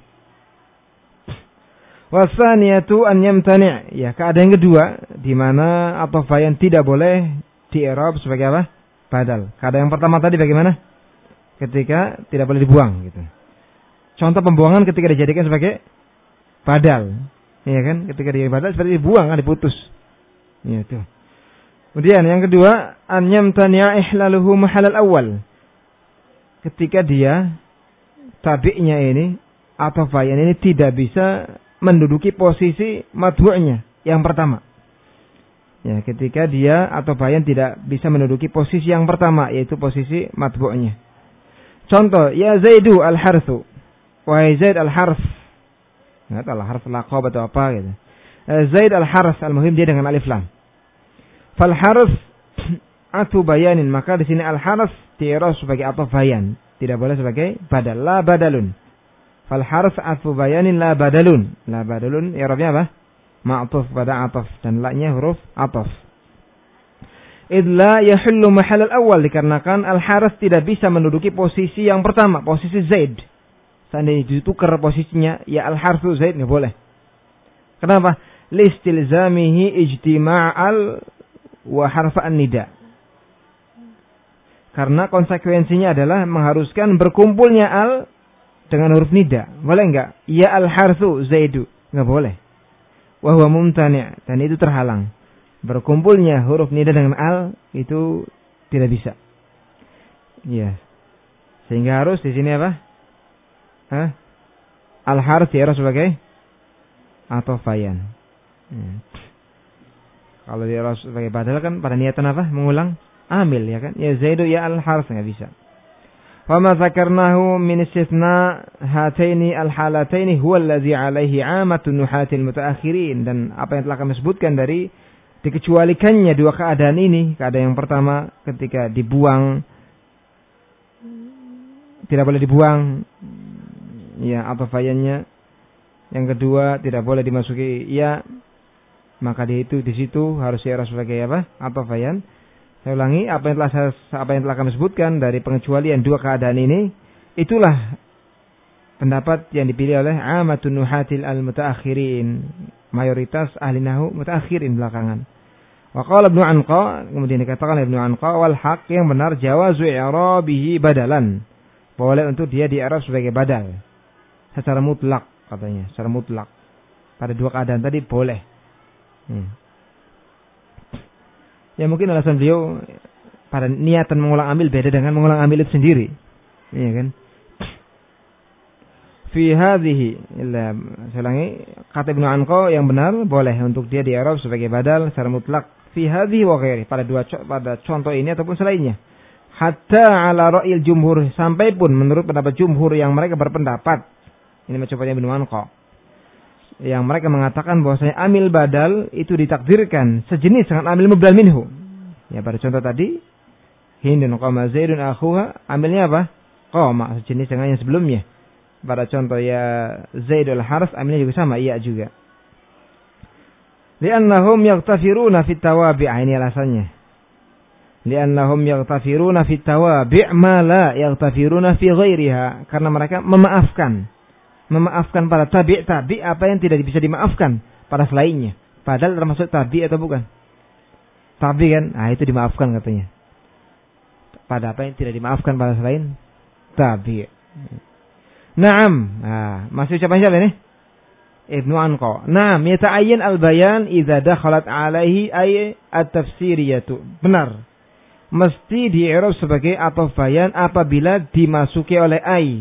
[SPEAKER 1] Wasaniyatu an yamtani'. Ya, keadaan kedua di mana ataf bayan tidak boleh di-i'rab sebagai apa? Badal. Keadaan yang pertama tadi bagaimana? Ketika tidak boleh dibuang gitu. Contoh pembuangan ketika dijadikan sebagai badal. Iya kan? Ketika dijadikan badal seperti dibuang kan, diputus. Iya tuh. Kemudian yang kedua, an yamtani'a ihlaluhu mahallal awal. Ketika dia tabi'nya ini ataf bayan ini tidak bisa menduduki posisi matbu'nya yang pertama. Ya, ketika dia atau bayan tidak bisa menduduki posisi yang pertama, yaitu posisi matbu'nya. Contoh, ya Zaidu al-harthu. Wahai Zaid al-harth. Enggak tahu harf laqab atau apa gitu. Zaid al-harth, al-muhim dia dengan alif lam. Fal harf atu bayanin, maka di sini al-harth di'rab sebagai ataf bayan, tidak boleh sebagai badal. La badalun. Fal harf atfu bayanin la badalun. La badalun i'rabnya apa? Ma'tuf pada ataf dan la-nya huruf ataf. Idla yahullu mahal al-awwal, dikarenakan al-harf tidak bisa menduduki posisi yang pertama, posisi Zaid. Seandainya ditukar posisinya, ya al-harfu Zaid enggak boleh. Kenapa? Listilzamihi ijtima'al wa harfa'an nida. Karena konsekuensinya adalah mengharuskan berkumpulnya al dengan huruf nida. Boleh enggak? Ya al-harthu Zaidu. Enggak boleh. Wa huwa mumtani', dan itu terhalang. Berkumpulnya huruf nida dengan al itu tidak bisa. Ya. Sehingga harus di sini apa? Hah? Al-harth ya sebagai ataf bayan. Ya. Kalau dia sebagai badal kan pada niatan apa? Mengulang amil ya kan? Ya Zaidu ya al-harth enggak bisa. وما ذكرناه من استثناء هاتين الحالتين هو الذي عليه عامة النحاة المتأخرين, dan apa yang telah kami sebutkan dari dikecualikannya dua keadaan ini. Keadaan yang pertama ketika dibuang, tidak boleh dibuang ya ataf bayannya. Yang kedua tidak boleh dimasuki ya, maka di itu di situ harus i'rab sebagai apa? Ataf bayan. Saya ulangi, apa yang telah saya, apa yang telah kami sebutkan dari pengecualian dua keadaan ini, itulah pendapat yang dipilih oleh amatun nuhatil al-mutaakhirin, mayoritas ahli nahwu mutaakhirin belakangan. Wa qala Ibnu Anqa, kemudian dikatakan Ibnu Anqa, wal haq, yang benar, jawazu i'rabihi badalan, boleh untuk dia di-i'rab sebagai badal secara mutlak, katanya, secara mutlak. Pada dua keadaan tadi boleh. Hmm. Ya mungkin alasan beliau pada niatan mengulang amil beda dengan mengulang amil itu sendiri. Iya kan? Fi hadhihi, illa saya ulangi, kata Ibnu Anqa yang benar boleh untuk dia di i'rab sebagai badal secara mutlak. Fi hadhihi wa ghairi, pada dua pada contoh ini ataupun selainnya. Hatta ala ra'il jumhur, sampai pun menurut pendapat jumhur yang mereka berpendapat, ini mencobanya Ibnu Anqa, yang mereka mengatakan bahwasanya amil badal itu ditakdirkan sejenis dengan amil mubdal minhu. Ya pada contoh tadi, Hindun qama Zaidun akhuha, amilnya apa? Qama, sejenis dengan yang sebelumnya. Pada contoh ya Zaidul harf, amilnya juga sama, iya juga. Li'annahum yaghtafiruna fit tawabi', ini alasannya. Li'annahum yaghtafiruna fit tawabi' ma la yaghtafiruna fi ghairiha, karena mereka memaafkan memaafkan para tabi' tabi' apa yang tidak bisa dimaafkan pada selainnya. Padahal termasuk tabi' atau bukan? Tabi' kan? Nah itu dimaafkan katanya. Pada apa yang tidak dimaafkan pada selain tabi'. Naam. Nah, masih ucapan siapa ini? Ibnu Anqa. Naam, yata'ayyan al-bayan idza dakhalat alaihi ay at-tafsiriyatu. Benar. Mesti di-i'rab sebagai ataf bayan apabila dimasuki oleh ay.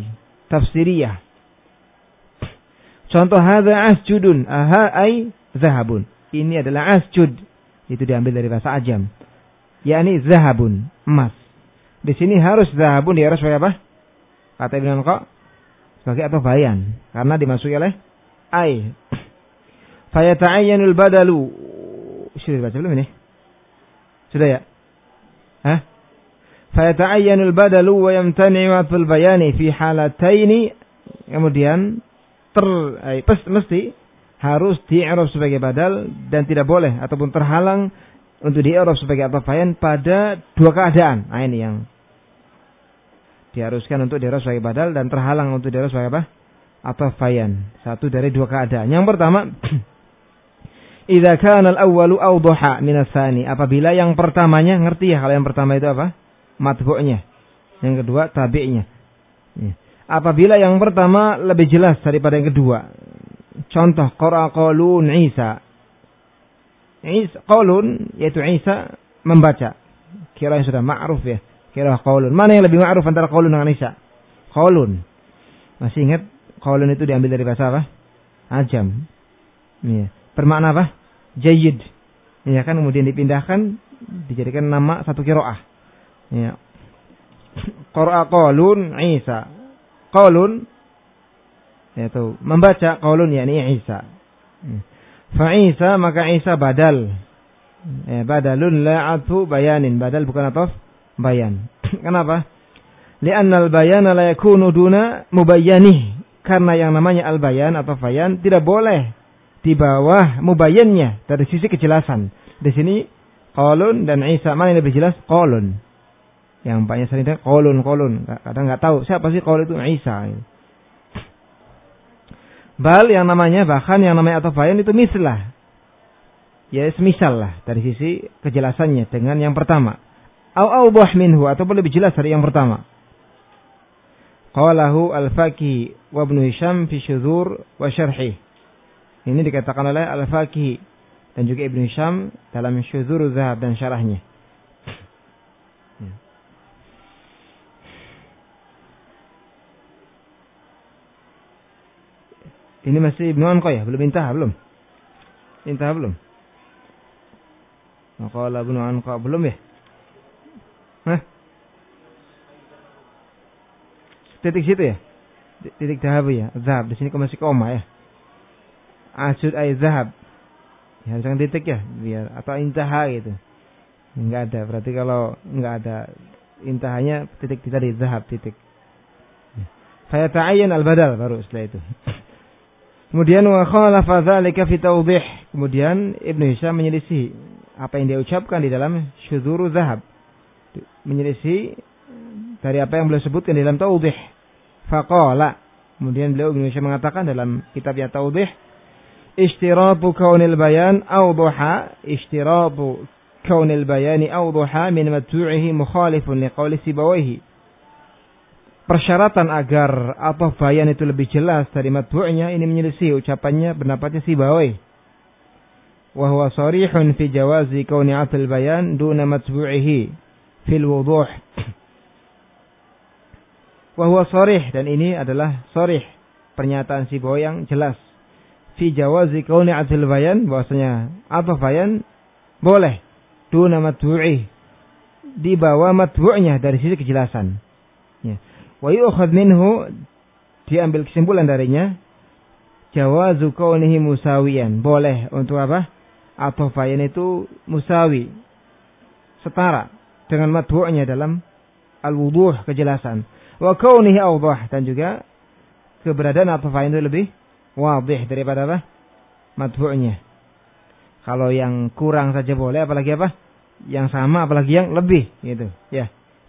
[SPEAKER 1] tafsiriyah. Contoh hadza asjudun, aha ay zahabun. Ini adalah asjud. Itu diambil dari bahasa Ajam. yakni zahabun, emas. Di sini harus zahabun di harus sebagai apa? Kata Ibnu Anqa sebagai apa? Bayan, karena dimasuki oleh ai. Fayata'ayyanul badalu. Sudah baca belum ini? Sudah ya? Hah? Fayata'ayyanul badalu wa yamtani'u atul bayani fi halataini. Kemudian ter eh, mesti harus di-i'rab sebagai badal dan tidak boleh ataupun terhalang untuk di-i'rab sebagai ataf bayan pada dua keadaan. Nah, ini yang diharuskan untuk di-i'rab sebagai badal dan terhalang untuk di-i'rab sebagai apa? Ataf bayan. Satu dari dua keadaan. Yang pertama, idza kana al-awwalu awdaha min ats-tsani. Apabila yang pertamanya, ngerti ya kalau yang pertama itu apa? Matbu'nya. Yang kedua tabi'nya. Ya. Apabila yang pertama lebih jelas daripada yang kedua. Contoh qara qalun Isa. Isa qalun yaitu Isa membaca. Kira yang sudah ma'ruf ya. Kira qalun. Mana yang lebih ma'ruf antara qalun dengan Isa? Qalun. Masih ingat qalun itu diambil dari bahasa apa? Ajam. Ya. Bermakna apa? Jayyid. Ya kan, kemudian dipindahkan dijadikan nama satu qiraah. Ya. Qara qalun Isa. Qaulun yaitu membaca, qaulun yakni Isa. Fa Isa maka Isa badal. Ya, badalun la atfu bayanin. Badal bukan ataf bayan. Kenapa? Li'anna al-bayana la yakunu duna mubayyanih. Karena yang namanya al-bayan atau bayan tidak boleh di bawah mubayyannya dari sisi kejelasan. Di sini qaulun dan Isa, mana yang lebih jelas? Qaulun. Yang banyak sering dengar qaulun qaulun, kadang nggak tahu siapa sih qaul itu Isa. Bal yang namanya bahkan yang namanya ataf bayan itu mislah. Ya semisal lah dari sisi kejelasannya dengan yang pertama. Au awdah minhu atau lebih jelas dari yang pertama. Qalahu al-Faqih wa Ibnu Hisham fi syudzur wa syarhih. Ini dikatakan oleh al-Faqih dan juga Ibnu Hisham dalam syudzur zahab dan syarahnya. Ini masih Ibnu Anqa ya? Belum intah belum? Intah belum? Maqala Ibnu Anqa belum ya? Hah? Titik situ ya? Titik zahab ya? Zahab. Di sini kok masih koma ya? Asud ay zahab. Ya, jangan titik ya, biar atau intaha gitu. Enggak ada. Berarti kalau enggak ada intahanya titik tadi zahab titik. Fa ta'ayyan al-badal baru setelah itu. Kemudian wa khalafa dzalika fi tawdih. Kemudian Ibnu Hisham menyelisih apa yang dia ucapkan di dalam syudzuru zahab. Menyelisih dari apa yang beliau sebutkan di dalam tawdih. Faqala. Kemudian beliau Ibnu Hisham mengatakan dalam kitabnya tawdih, ishtirabu kaunil bayan awdaha, ishtirabu kaunil bayani awdaha min matbu'ihi mukhalifun liqauli Sibawayhi. Persyaratan agar ataf bayan itu lebih jelas dari matbu'nya ini menyelisih ucapannya pendapatnya Sibawayh. Wa huwa sharihun fi jawazi kauni atal bayan duna matbu'ihi fil wuduh. Wa huwa sharih, dan ini adalah sharih pernyataan Sibawayh yang jelas. Fi jawazi kauni atal bayan, bahwasanya ataf bayan boleh duna matbu'i, di bawah matbu'nya dari sisi kejelasan. Ya. Wa yu'khadh minhu, diambil kesimpulan darinya, jawazu kaunihi musawiyan, boleh untuk apa? Ataf bayan itu musawi, setara dengan matbu'nya dalam al-wuduh, kejelasan. Wa kaunihi awdah, dan juga keberadaan ataf bayan itu lebih wadih daripada apa? Matbu'nya. Kalau yang kurang saja boleh, apalagi apa? Yang sama, apalagi yang lebih, gitu. Ya.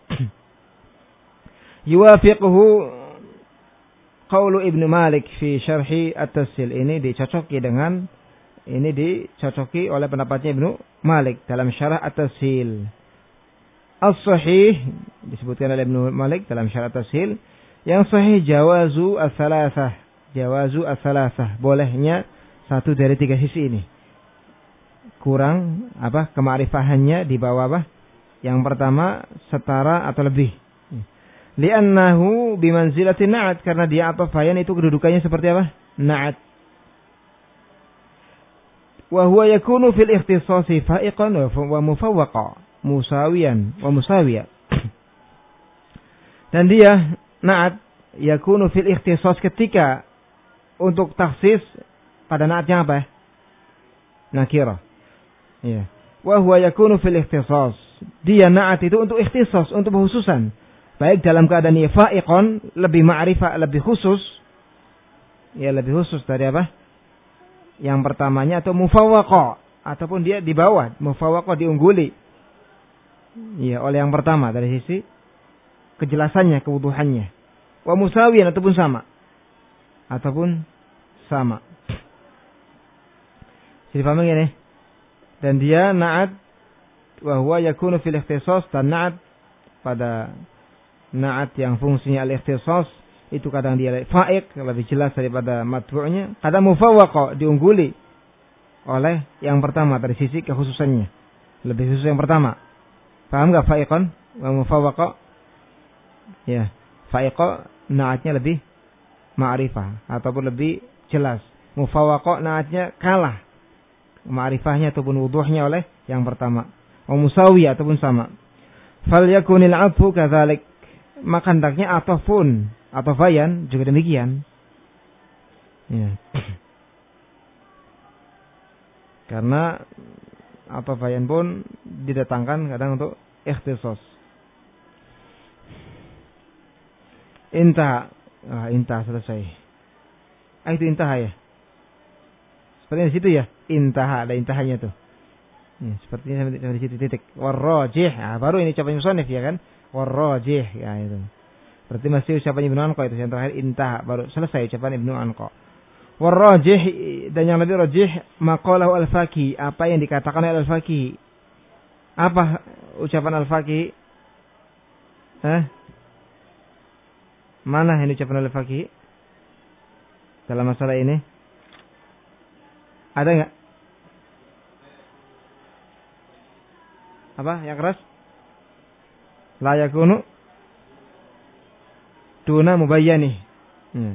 [SPEAKER 1] Yuwafiquhu qaulu Ibnu Malik fi syarhi at-Tasil. Ini dicocoki dengan ini dicocoki oleh pendapatnya Ibnu Malik dalam syarah at-Tasil. As-sahih disebutkan oleh Ibnu Malik dalam syarah at-Tasil, yang sahih jawazu as-salasah, jawazu as-salasah, bolehnya satu dari tiga sisi ini. Kurang apa? Kema'rifahannya di bawah apa? Yang pertama setara atau lebih. Li'annahu bimanzilati na'at, karena dia ataf bayan itu kedudukannya seperti apa? Na'at. Wa huwa yakunu fil ikhtisasi fa'iqan wa mufawwaqa, musawiyan wa musawiya. Dan dia na'at yakunu fil ikhtisas ketika untuk taksis pada na'atnya apa? Nakirah. Ya. Wa huwa yakunu fil ikhtisas. Dia na'at itu untuk ikhtisas, untuk khususan. Baik dalam keadaan ia fa'iqan, lebih ma'rifah, lebih khusus. Ya, lebih khusus dari apa? Yang pertamanya, atau mufawwaqa, ataupun dia di bawah, mufawwaqa diungguli. Ya, oleh yang pertama dari sisi kejelasannya, kewuduhannya. Wa musawiyan, ataupun sama. Ataupun sama. Jadi paham ini? Dan dia na'at wa huwa yakunu fil ikhtisas, dan na'at pada na'at yang fungsinya al-ikhtisas itu kadang dia fa'iq, lebih jelas daripada matbu'nya, kadang mufawwaqa, diungguli oleh yang pertama dari sisi kekhususannya, lebih khusus yang pertama. Paham enggak fa'iqan wa mufawwaqa? Ya, fa'iqa na'atnya lebih ma'rifah ataupun lebih jelas. Mufawwaqa na'atnya kalah ma'rifahnya ataupun wuduhnya oleh yang pertama. Wa musawi ataupun sama. Fal yakunil 'atfu kadzalik. Maka hendaknya atafun atau bayan juga demikian. Ya. Karena atau bayan pun didatangkan kadang untuk ikhtisas. Intah, ah, intah selesai. Ah, itu intah ya. Seperti di situ ya, intah, ada intahnya tuh. Ya, sepertinya sampai di situ titik. Warrajih, ah, baru ini ucapan musannif ya kan? Warrajih, ya itu. Berarti masih ucapan Ibnu Anqa itu yang terakhir, intah, baru selesai ucapan Ibnu Anqa. Warrajih, dan yang lebih rajih maqalahu al-Faqih, apa yang dikatakan oleh al-Faqih. Apa ucapan al-Faqih? Hah? Mana yang ucapan al-Faqih dalam masalah ini? Ada enggak? Apa yang keras? La yakunu duna mubayyani. Hmm.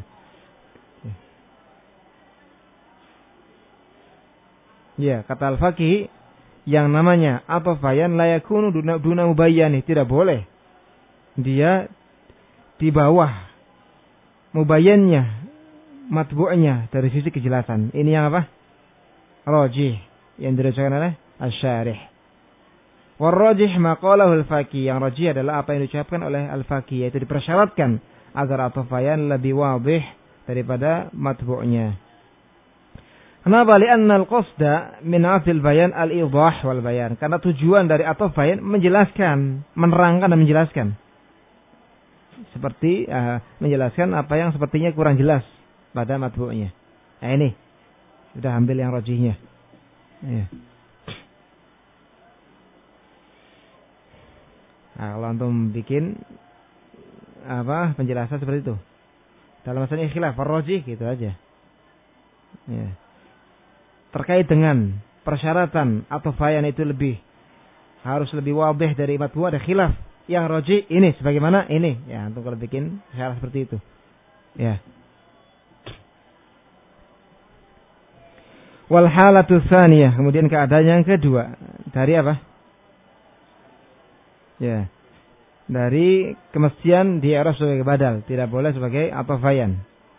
[SPEAKER 1] Ya, kata al-Faqih, yang namanya ataf bayan la yakunu duna, duna mubayyani, tidak boleh dia di bawah mubayyannya, matbu'nya dari sisi kejelasan. Ini yang apa? Rajih, yang diriwayatkan oleh Asy-Syarih. Warrajih maqalahu al-Faqih, yang rajih adalah apa yang diucapkan oleh al-Faqih, yaitu dipersyaratkan agar ataf bayan lebih wadih daripada matbu'nya. Kenapa? Li'anna al-qasda min atil bayan al-idah wal bayan. Karena tujuan dari ataf bayan menjelaskan, menerangkan dan menjelaskan. Seperti uh, menjelaskan apa yang sepertinya kurang jelas pada matbu'nya. Nah ini sudah ambil yang rajihnya. Ya. Nah, kalau antum bikin apa penjelasan seperti itu dalam masalah khilaf ar-rajih gitu aja. Ya. Terkait dengan persyaratan atau bayan itu lebih harus lebih wadih dari matbu', ada khilaf. Yang rajih ini sebagaimana ini. Ya, antum kalau bikin syarah seperti itu. Ya. Wal halatu tsaniyah, kemudian keadaan yang kedua dari apa? Ya, dari kemestian di i'rab sebagai badal, tidak boleh sebagai ataf bayan.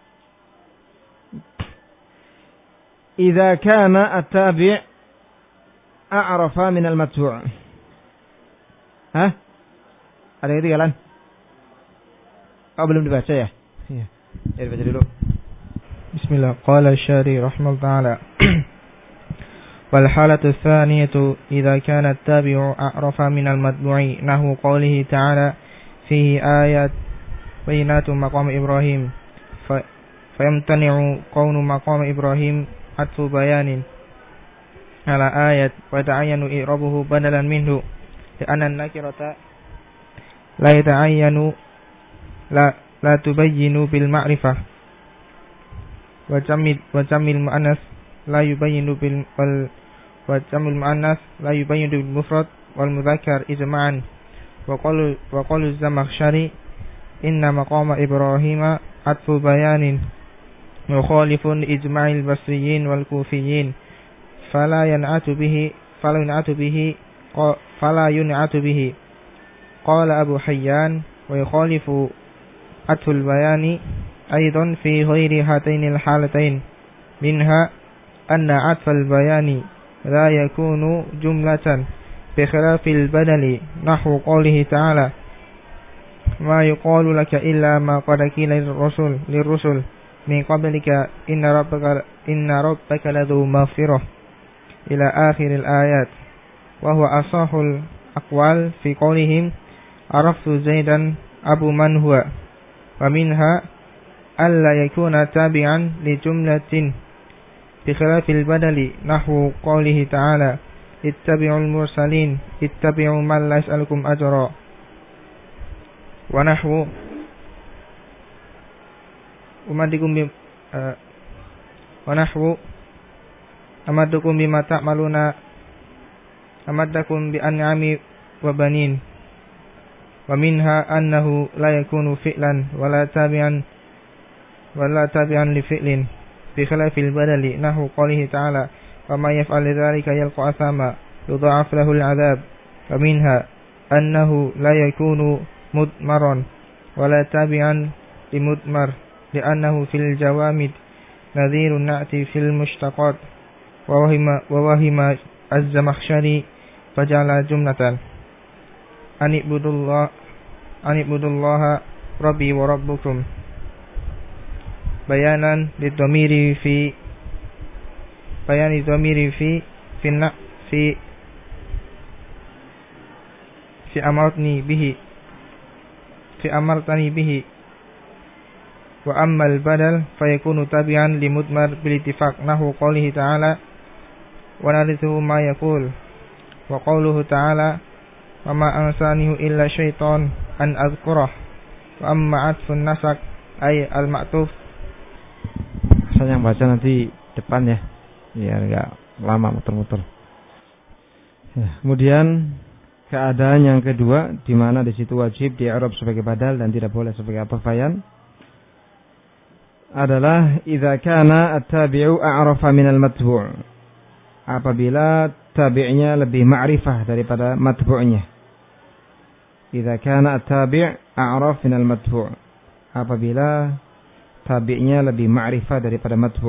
[SPEAKER 1] Idza kana at-tabi' a'rafa min al-matbu'. Hah? Ada yang ketinggalan? Oh, belum dibaca ya? Iya. Ya, dibaca dulu.
[SPEAKER 2] Bismillah. Qala Syari rahimahullah ta'ala. والحالة الثانية إذا كان التابع أعرف من المتبوع نحو قوله تعالى فيه آيات بينات مقام إبراهيم فيمتنع كون مقام إبراهيم عطف بيان على آيات ويتعين إعرابه بدلا منه لأن النكرة لا يتعين لا, لا تبين بالمعرفة وجمع المؤنث لا يبين بال وجمع المؤنث لا يبين بالمفرد والمذكر إجماعا وقال وقال الزمخشري inna maqama Ibrahim atfu bayanin mukhalifun ijma'il basriyin wal kufiyin fala yan'atu bihi fala yan'atu bihi fala yun'atu bihi qala Abu Hayyan wa yukhalifu atful bayani aidan fi ghairi hatainil halatain minha anna atfal bayani la yakunu jumlatan bi khilafil badali nahwu qawlihi ta'ala ma yuqalu laka illa ma qad qila lirrusul lirrusul min qablika inna rabbaka inna rabbaka ladzu maghfirah ila akhiril ayat wa huwa asahul aqwal fi qawlihim araftu zaidan abu man huwa wa minha alla yakuna tabi'an li jumlatin bi khilafil badali nahwu qawlihi ta'ala ittabi'ul mursalin ittabi'u man la yas'alukum ajra wa nahwu umadikum bi uh, wa nahwu amadukum bima ta'maluna amadakum bi an'ami wa banin wa minha annahu la yakunu fi'lan wa la tabi'an wa la tabi'an li fi'lin bi khilafil badali nahwu qawlihi ta'ala wa may yaf'al dzalika yalqa athama yudha'af lahu al'adzab wa minha annahu la yakunu mudmaran wa la tabi'an li mudmar li'annahu fil jawamid nadhirun na'ti fil mushtaqat wa wahima wa wahima az-zamakhshari faja'ala jumlatan anibudullah anibudullaha rabbi wa rabbukum bayanan lidhamiri fi bayani dhamiri fi fi na fi fi amartani bihi fi amartani bihi wa ammal badal fayakunu tabi'an limudmar bil ittifaq nahu qawlihi ta'ala wa narithu ma yaqul wa qawluhu ta'ala wa ma ansanihu illa syaitan an azkurah wa amma atfun nasak ay al-ma'tuf.
[SPEAKER 1] Saya yang baca nanti depan ya, biar enggak lama muter-muter. Ya, kemudian keadaan yang kedua di mana di situ wajib di i'rab sebagai badal dan tidak boleh sebagai ataf bayan adalah idza kana at-tabi'u a'rafa min al-matbu'. Apabila tabi'nya lebih ma'rifah daripada matbu'nya. Idza kana at-tabi' a'raf min al-matbu'. Apabila tabi'nya lebih ma'rifah daripada matbu'.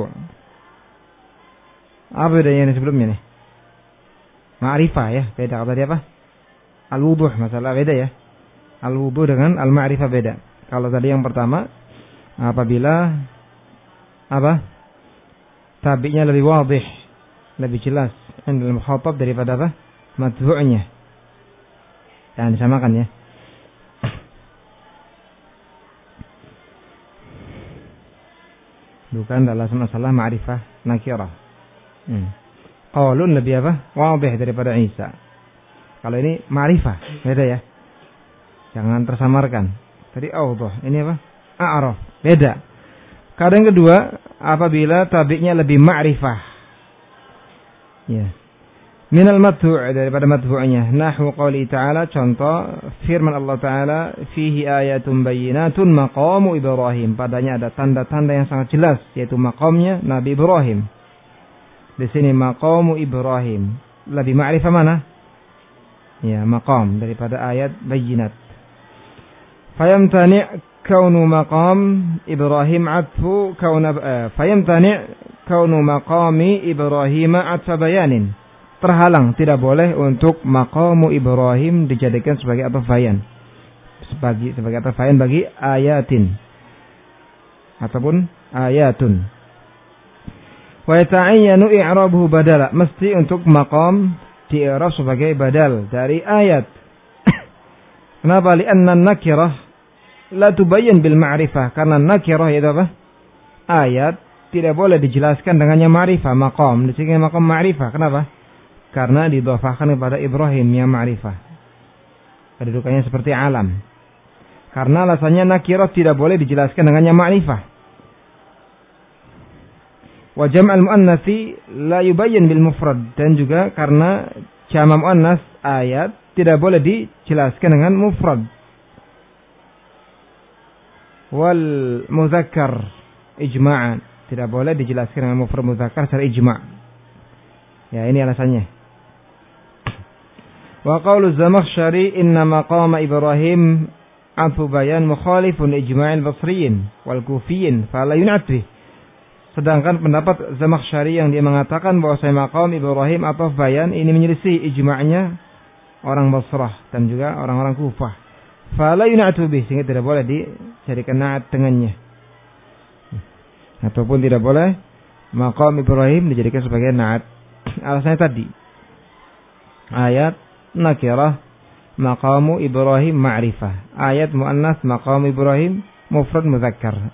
[SPEAKER 1] Apa bedanya sebelumnya nih? Ma'rifah ya, beda. Tadi apa? Al-wuduh, masalah beda ya. Al-wuduh dengan al-ma'rifah beda. Kalau tadi yang pertama, apabila apa? Tabi'nya lebih wadih, lebih jelas indal mukhatab daripada apa? Matbu'nya. Jangan disamakan ya. Bukan dalam masalah ma'rifah nakirah. Hmm. Qaulun lebih apa? Wadih daripada Isa. Kalau ini ma'rifah, beda ya. Jangan tersamarkan. Tadi awdah, ini apa? A'raf, beda. Keadaan kedua, apabila tabi'nya lebih ma'rifah. Ya. Minal matbu' daripada matbu'nya. Nahwu qouli ta'ala, contoh firman Allah Ta'ala, fihi ayatun bayyinatun maqamu Ibrahim. Padanya ada tanda-tanda yang sangat jelas, yaitu maqamnya Nabi Ibrahim. Di sini maqamu Ibrahim. Lebih ma'rifah mana? Ya, maqam daripada ayat bayyinat. Fayamtani' kaunu maqam Ibrahim atfu kauna uh, fayamtani' kaunu maqami Ibrahim atfa bayanin. Terhalang, tidak boleh untuk maqamu Ibrahim dijadikan sebagai ataf bayan. Sebagai sebagai ataf bayan bagi ayatin ataupun ayatun. Wa yata'ayyanu i'rabuhu badala, mesti untuk maqam di-i'rab sebagai badal dari ayat. Kenapa? Li'anna an-nakirah la tubayyan bil ma'rifah, karena nakirah itu apa? Ayat tidak boleh dijelaskan dengannya ma'rifah, maqam. Di sini maqam ma'rifah. Kenapa? Karena didhafahkan kepada Ibrahim yang ma'rifah. Kedudukannya seperti alam. Karena alasannya nakirah tidak boleh dijelaskan dengannya ma'rifah. Wa jam'al muannatsi la yubayyan bil mufrad, dan juga karena jama' muannas ayat tidak boleh dijelaskan dengan mufrad. wal mudzakkar ijma'an. Tidak boleh dijelaskan dengan mufrad mudzakkar secara ijma'. Ya, ini alasannya. Wa qaulu Zamakhsyari inna maqama Ibrahim atfu bayan mukhalifun ijma'il basriyin wal kufiyyin fala yun'at bih. Sedangkan pendapat Zamakhsyari yang dia mengatakan bahwa saya maqam Ibrahim atau bayan ini menyelisih ijma'nya orang Basrah dan juga orang-orang Kufah. Fala yun'atu bih, sehingga tidak boleh dijadikan na'at dengannya. Ataupun tidak boleh maqam Ibrahim dijadikan sebagai na'at. Alasannya tadi. Ayat nakirah maqamu Ibrahim ma'rifah. Ayat muannas maqamu Ibrahim mufrad mudzakkar.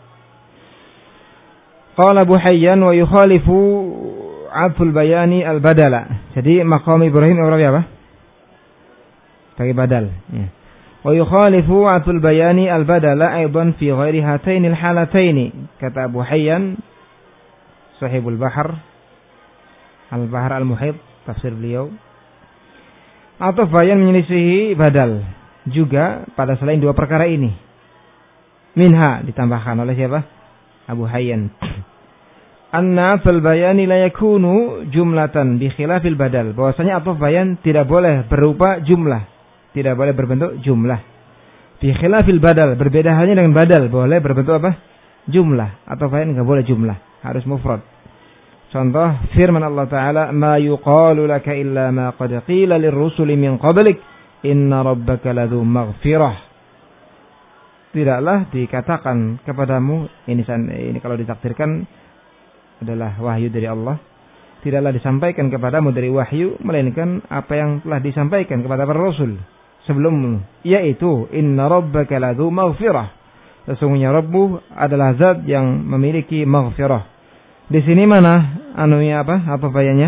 [SPEAKER 1] Qala Abu Hayyan wa yukhalifu 'atful bayani al-badala. Jadi maqam Ibrahim Ibrahim apa? Sebagai badal. Ya. Wa yukhalifu 'atful bayani al-badala aidan fi ghairi hataini al-halataini. Kata Abu Hayyan Sahibul Bahr Al-Bahr Al-Muhit tafsir beliau. Atau bayan menyelisihi badal juga pada selain dua perkara ini. Minha ditambahkan oleh siapa? Abu Hayyan. Anna fil bayani la yakunu jumlatan bi khilafil badal. Bahwasanya ataf bayan tidak boleh berupa jumlah, tidak boleh berbentuk jumlah. Bi khilafil badal, berbeda halnya dengan badal, boleh berbentuk apa? Jumlah. Ataf bayan enggak boleh jumlah, harus mufrad. Contoh firman Allah Ta'ala, ma yuqalu laka illa ma qad qila lirrusuli min qablik inna rabbaka ladzu maghfirah. Tidaklah dikatakan kepadamu, ini ini kalau ditakdirkan adalah wahyu dari Allah, tidaklah disampaikan kepadamu dari wahyu melainkan apa yang telah disampaikan kepada para rasul sebelummu, yaitu inna rabbaka ladzu maghfirah. Sesungguhnya Rabbmu adalah zat yang memiliki maghfirah. Di sini mana anunya apa? Apa bayannya?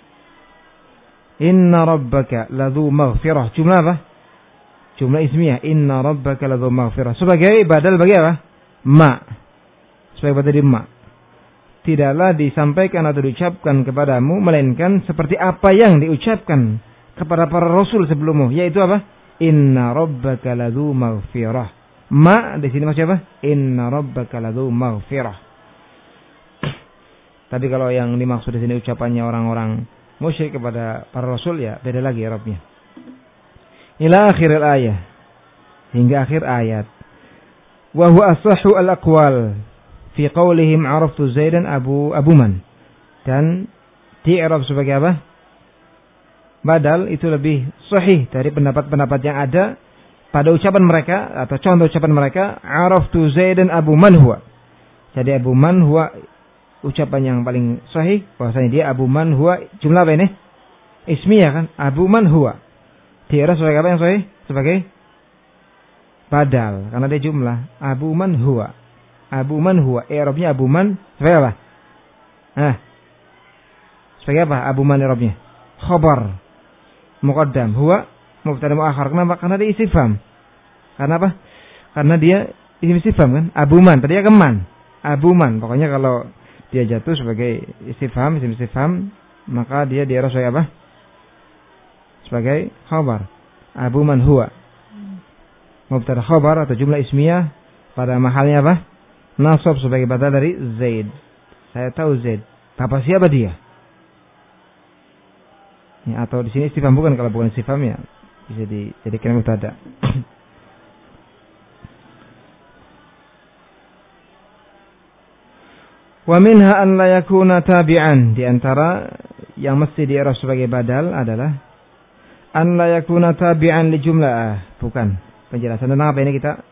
[SPEAKER 1] Inna rabbaka ladzu maghfirah. Jumlah apa? Jumlah ismiyah. Inna rabbaka ladzu maghfirah. Sebagai badal bagi apa? Ma. Sebagai badal di ma. Tidaklah disampaikan atau diucapkan kepadamu melainkan seperti apa yang diucapkan kepada para rasul sebelummu, yaitu apa? Inna rabbaka ladzu maghfirah. Ma di sini maksudnya apa? Inna rabbaka ladzu maghfirah. Tapi kalau yang dimaksud di sini ucapannya orang-orang musyrik kepada para rasul, ya beda lagi Arabnya. Ila akhir ayat, hingga akhir ayat. Wa huwa asahhu al-aqwal fi qaulihim araftu Zaidan Abu Abuman. Dan di Arab sebagai apa? Badal itu lebih sahih dari pendapat-pendapat yang ada pada ucapan mereka atau contoh ucapan mereka, araftu Zaidan Abu Man huwa. Jadi Abu Man huwa ucapan yang paling sahih, bahwasanya dia Abu Man huwa, jumlah apa ini? Ismiyah kan? Abu Man huwa. Dia sebagai apa yang sahih? Sebagai badal, karena dia jumlah. Abu Man huwa. Abu Man huwa. I'rabnya Abu Man sebagai apa? Nah. Sebagai apa? Abu Man i'rabnya. Khabar muqaddam, huwa mubtada muakhar. Kenapa? Karena dia istifham. Karena apa? Karena dia isim istifham kan? Abu Man, tadi kan man. Abu Man. Pokoknya kalau dia jatuh sebagai istifham, isim istifham, maka dia di sebagai apa? Sebagai khabar. Abu Man huwa. Mubtada khabar atau jumlah ismiyah pada mahalnya apa? Nasab sebagai badal dari Zaid. Saya tahu Zaid. Bapak siapa dia? Ya, atau di sini istifham bukan, kalau bukan istifham ya bisa dijadikan mubtada. Wa minha an la yakuna tabi'an, di antara yang mesti di'rab sebagai badal adalah an la yakuna tabi'an li jumlah. Bukan. Penjelasan tentang apa ini kita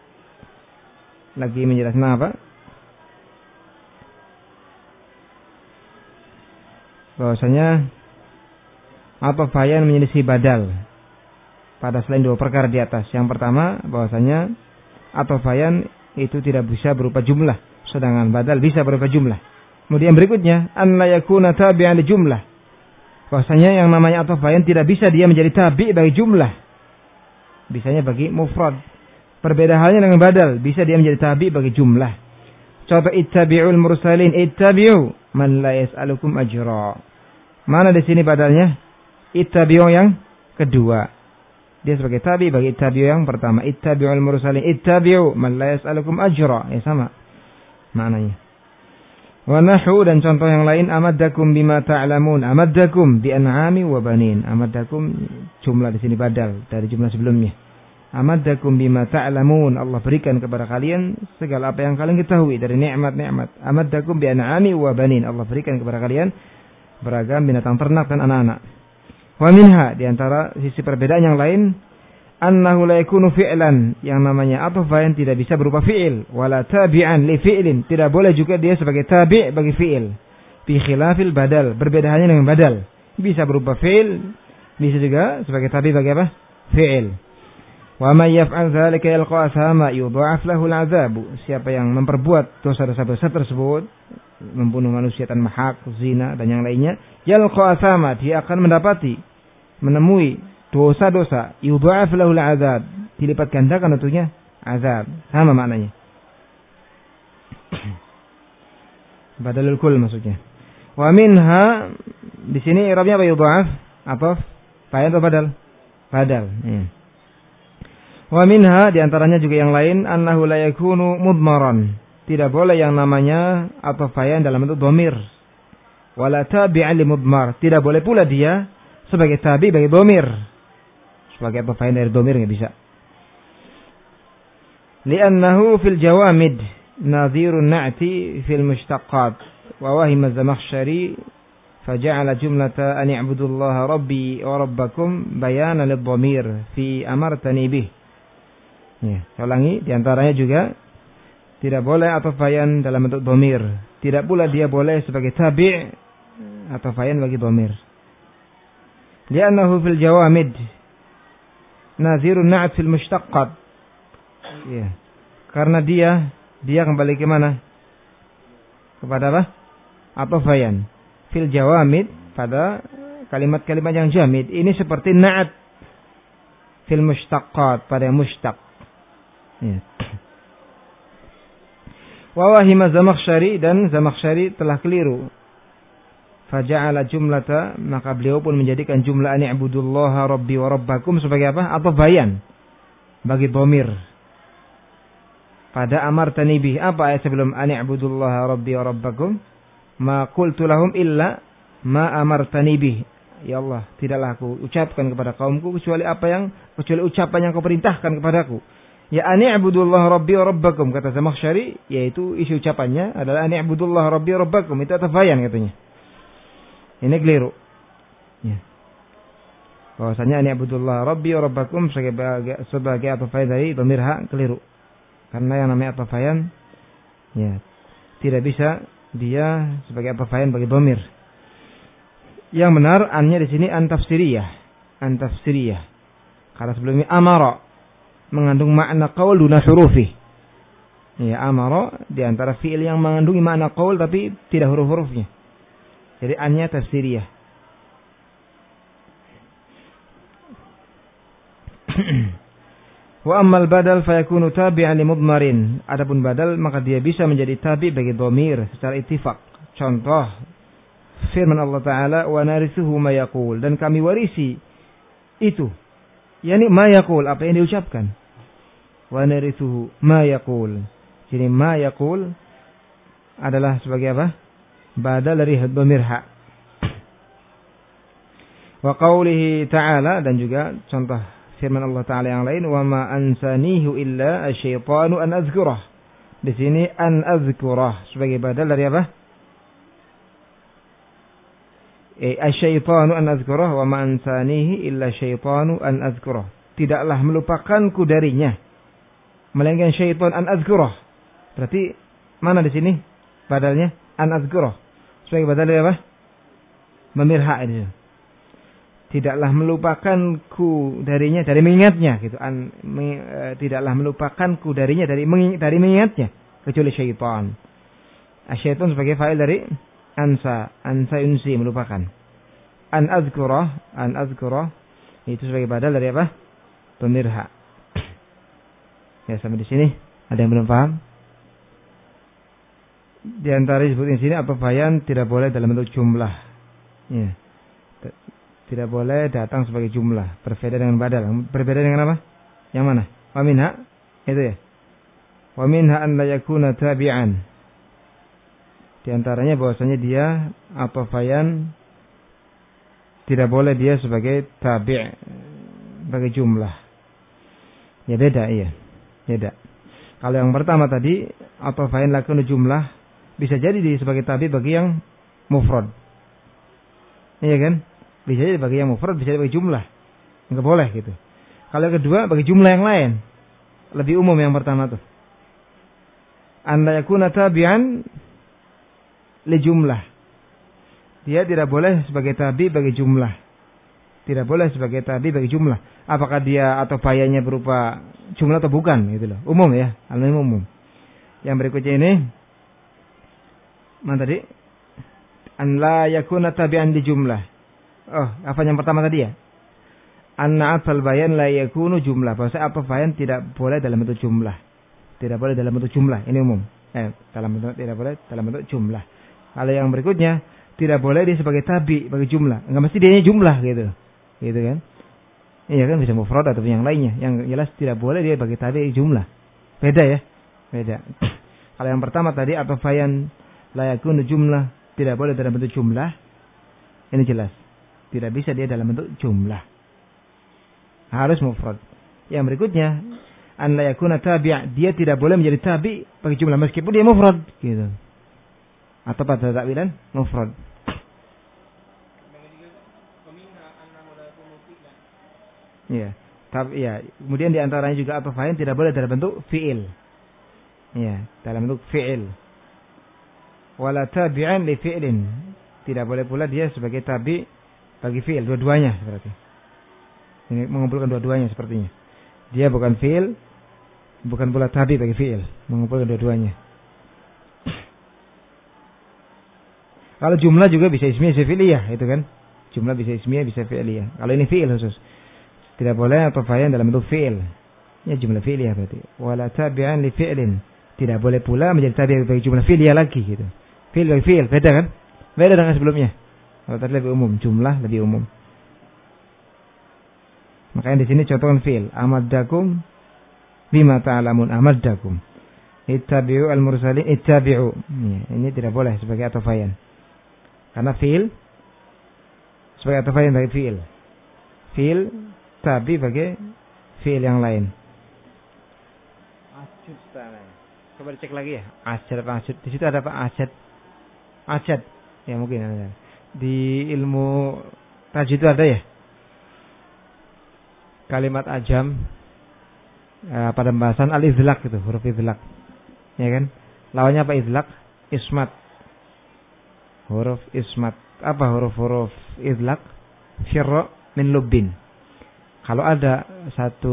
[SPEAKER 1] lagi menjelaskan apa? Bahwasanya apa bayan menyelisih badal pada selain dua perkara di atas. Yang pertama, bahwasanya atau bayan itu tidak bisa berupa jumlah, sedangkan badal bisa berupa jumlah. Kemudian berikutnya, an la yakuna tabi'an li jumlah. Bahwasanya yang namanya ataf bayan tidak bisa dia menjadi tabi' bagi jumlah. Bisanya bagi mufrad. Berbeda halnya dengan badal, bisa dia menjadi tabi' bagi jumlah. Contoh ittabi'ul mursalin, ittabi'u man la yas'alukum ajra. Mana di sini badalnya? Ittabi'u yang kedua. dia sebagai tabi bagi tabi'u yang pertama. Ittabi'ul mursalin, ittabi'u man la yas'alukum ajra. Ya sama maknanya. Wa nahu, dan contoh yang lain, amaddakum bima ta'lamun. Amaddakum bi an'ami wa banin. Amaddakum jumlah di sini badal dari jumlah sebelumnya. Amaddakum bima ta'lamun. Allah berikan kepada kalian segala apa yang kalian ketahui dari nikmat-nikmat. Amaddakum bi an'ami wa banin. Allah berikan kepada kalian beragam binatang ternak dan anak-anak. Wa minha, di antara sisi perbedaan yang lain, annahu la yakunu fi'lan, yang namanya athafain tidak bisa berupa fi'il, wala tabi'an li fi'lin, tidak boleh juga dia sebagai tabi' bagi fi'il. Fi khilafil badal, berbeda halnya dengan badal. Bisa berupa fi'il, bisa juga sebagai tabi' bagi apa? Fi'il. Wa may yaf'al dzalika yalqa athama yudha'af lahu al'adzab. Siapa yang memperbuat dosa-dosa besar tersebut, membunuh manusia tanpa hak, zina dan yang lainnya, yalqa athama, dia akan mendapati, menemui dosa-dosa, yudha'af lahu al'adzab, dilipat gandakan untuknya azab. Sama maknanya. Badalul kul maksudnya. Wa minha, di sini i'rabnya apa? Yudha'af atau fa'il atau badal? Badal. Ya. Wa minha, di antaranya juga yang lain, annahu la yakunu mudmaran. Tidak boleh yang namanya atau fa'il dalam bentuk dhamir. Wala tabi'an li mudmar. Tidak boleh pula dia sebagai tabi bagi dhamir. Sebagai apa fa'il dari dhamir enggak bisa. Li'annahu fil jawamid nadhirun na'ti fil mushtaqqat. Wa wahima az-Zamakhsyari faja'ala jumlata an i'budullaha rabbi wa rabbakum bayanan lidh-dhamir fi amartani bih. Ya, saya ulangi, di antaranya juga tidak boleh atau fa'il dalam bentuk dhamir. Tidak pula dia boleh sebagai tabi' atau fa'il bagi dhamir. Li'annahu fil jawamid nazirun na'at fil mushtaqqat. Ya. Karena dia dia kembali ke mana? Kepada apa? Atau fayan. Fil jawamid, pada kalimat-kalimat yang jamid. Ini seperti na'at fil mushtaqqat, pada yang mushtaq. Ya. Wa wahima Zamakhsyari, dan Zamakhsyari telah keliru. Faja'ala jumlata, maka beliau pun menjadikan jumlah an i'budullaha rabbi wa rabbakum sebagai apa? Atau bayan bagi dhamir. Pada amartani bih, apa ayat sebelum an i'budullaha rabbi wa rabbakum? Ma qultu lahum illa ma amartani bih. Ya Allah, tidaklah aku ucapkan kepada kaumku kecuali apa yang kecuali ucapan yang kau perintahkan kepadaku. Ya an i'budullaha rabbi wa rabbakum, kata Zamakhsyari, yaitu isi ucapannya adalah an i'budullaha rabbi wa rabbakum. Itu atau bayan katanya. Ini keliru. Ya. Bahwasanya ani abdullah rabbi wa rabbakum sebagai sebagai atafai dari dhamir ha, keliru. Karena yang namanya atafayan, ya, tidak bisa dia sebagai atafayan bagi dhamir. Yang benar annya di sini an tafsiriyah, an tafsiriyah. Karena sebelumnya amara mengandung makna qaul duna hurufi. Ya, amara di antara fiil yang mengandungi makna qaul tapi tidak huruf-hurufnya. Jadi annya tafsiriyah. Wa ammal badal fayakunu tabi'an li mudmarin. Adapun badal maka dia bisa menjadi tabi bagi dhamir secara ittifaq. Contoh firman Allah Ta'ala, wa narithuhu ma yaqul, dan kami warisi itu. Yani ma yaqul, apa yang diucapkan. Wa narithuhu ma yaqul. Jadi ma yaqul adalah sebagai apa? Badal dari dhamir ha. Wa qawlihi ta'ala, dan juga contoh firman Allah Ta'ala yang lain, wa ma ansanihu illa asyaitanu an azkurah. Di sini an azkurah sebagai badal dari apa? Eh, asyaitanu an azkurah, wa ma ansanihi illa syaitanu an azkurah. Tidaklah melupakanku darinya, melainkan syaitan an azkurah. Berarti mana di sini badalnya? An azkurah. Sebagai badal dari apa? Dhamir ha ini. Tidaklah melupakanku darinya, dari mengingatnya gitu. An, me, e, tidaklah melupakanku darinya, dari menging, dari mengingatnya, kecuali syaitan. Asyaitan sebagai fa'il dari ansa, ansa yunsi, melupakan. An azkurah, an azkurah itu sebagai badal dari apa? Dhamir ha. Ya, sampai di sini ada yang belum paham? Di antara disebutkan di sini apa bayan tidak boleh dalam bentuk jumlah. Ya. Tidak boleh datang sebagai jumlah. Berbeda dengan badal. Berbeda dengan apa? Yang mana? Wa minha. Itu ya. Wa minha an la yakuna tabi'an. Di antaranya bahwasanya dia atofan tidak boleh dia sebagai tabi' sebagai jumlah. Ya beda iya. Beda. Kalau yang pertama tadi atofan lakunu jumlah bisa jadi dia sebagai tabi' bagi yang mufrad. Iya kan? Bisa jadi bagi yang mufrad, bisa jadi bagi jumlah. Enggak boleh gitu. Kalau yang kedua bagi jumlah yang lain. Lebih umum yang pertama tuh. An la yakuna tabi'an li jumlah. Dia tidak boleh sebagai tabi bagi jumlah. Tidak boleh sebagai tabi bagi jumlah. Apakah dia atau bayanya berupa jumlah atau bukan gitu loh. Umum ya, al-mim umum. Yang berikutnya ini mana tadi? An la yakuna tabi'an li jumlah. Oh, apa yang pertama tadi ya? Anna atal bayan la yakunu jumlah. Bahasa apa bayan tidak boleh dalam bentuk jumlah. Tidak boleh dalam bentuk jumlah. Ini umum. Eh, dalam bentuk tidak boleh dalam bentuk jumlah. Kalau yang berikutnya tidak boleh dia sebagai tabi bagi jumlah. Enggak mesti dia jumlah gitu. Gitu kan? Iya kan bisa mufrad atau yang lainnya. Yang jelas tidak boleh dia bagi tabi jumlah. Beda ya? Beda. Kalau yang pertama tadi atau bayan la yakunu jumlah, tidak boleh dalam bentuk jumlah. Ini jelas. Tidak bisa dia dalam bentuk jumlah. Harus mufrad. Yang berikutnya, an la yakuna tabi', dia tidak boleh menjadi tabi' bagi jumlah meskipun dia mufrad gitu. Atau pada takwilan mufrad. Ya, tapi ya, kemudian di antaranya juga apa fa'il tidak boleh dalam bentuk fi'il. Ya, dalam bentuk fi'il. Wala tabi'an li fi'lin. Tidak boleh pula dia sebagai tabi' bagi fi'il, dua-duanya berarti. Ini mengumpulkan dua-duanya sepertinya. Dia bukan fi'il, bukan pula tabi bagi fi'il, mengumpulkan dua-duanya. Kalau jumlah juga bisa ismiyah, bisa fi'liyah, itu kan? Jumlah bisa ismiyah, bisa fi'liyah. Kalau ini fi'il khusus, tidak boleh atau fayan dalam bentuk fi'il. Ya jumlah fi'liyah berarti. Wala tabi'an li fi'lin. Tidak boleh pula menjadi tabi bagi jumlah fi'liyah lagi gitu. Fi'il bagi fi'il, beda kan? Beda dengan sebelumnya. Kalau tadi lebih umum, jumlah lebih umum. Makanya di sini contohkan fi'il. Amaddakum bima ta'lamun. Amaddakum. Ittabi'u al-mursalin. Ittabi'u. Ini tidak boleh sebagai atafayan. Karena fi'il sebagai atafayan bagi fi'il. Fi'il tabi bagi fi'il yang lain. Asjud sana. Coba dicek lagi ya. Asjad apa asjud? Di situ ada apa? Asjad. Asjad. Ya mungkin ada. Di ilmu tajwid itu ada ya kalimat ajam eh, pada pembahasan al-izlaq itu, huruf izlaq ya kan, lawannya apa izlaq? Ismat. Huruf ismat. Apa huruf-huruf izlaq? Firra min lubbin. Kalau ada satu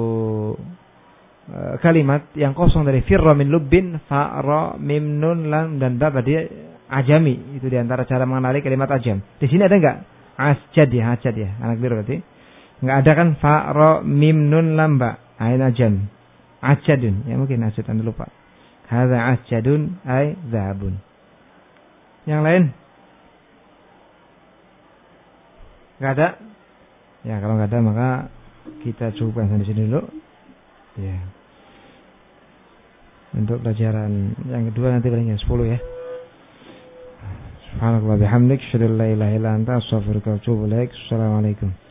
[SPEAKER 1] eh, kalimat yang kosong dari firra min lubbin, fa, ra, mim, nun, lam dan ba, dia ajami. Itu diantara cara mengenali kalimat ajam. Di sini ada enggak? Asjad ya, asjad ya. Anak biru berarti. Enggak ada kan fa, ra, mim, nun, lam, ba. Ain ajam. Asjadun. Ya mungkin asjad Anda lupa. Hadza asjadun ay dhabun. Yang lain? Enggak ada? Ya kalau enggak ada maka kita cukupkan sampai sini dulu. Ya. Untuk pelajaran yang kedua nanti palingnya sepuluh ya. Subhanallah bihamdik, asyhadu an la ilaha illa anta, astaghfiruka wa atubu ilaik. Assalamualaikum.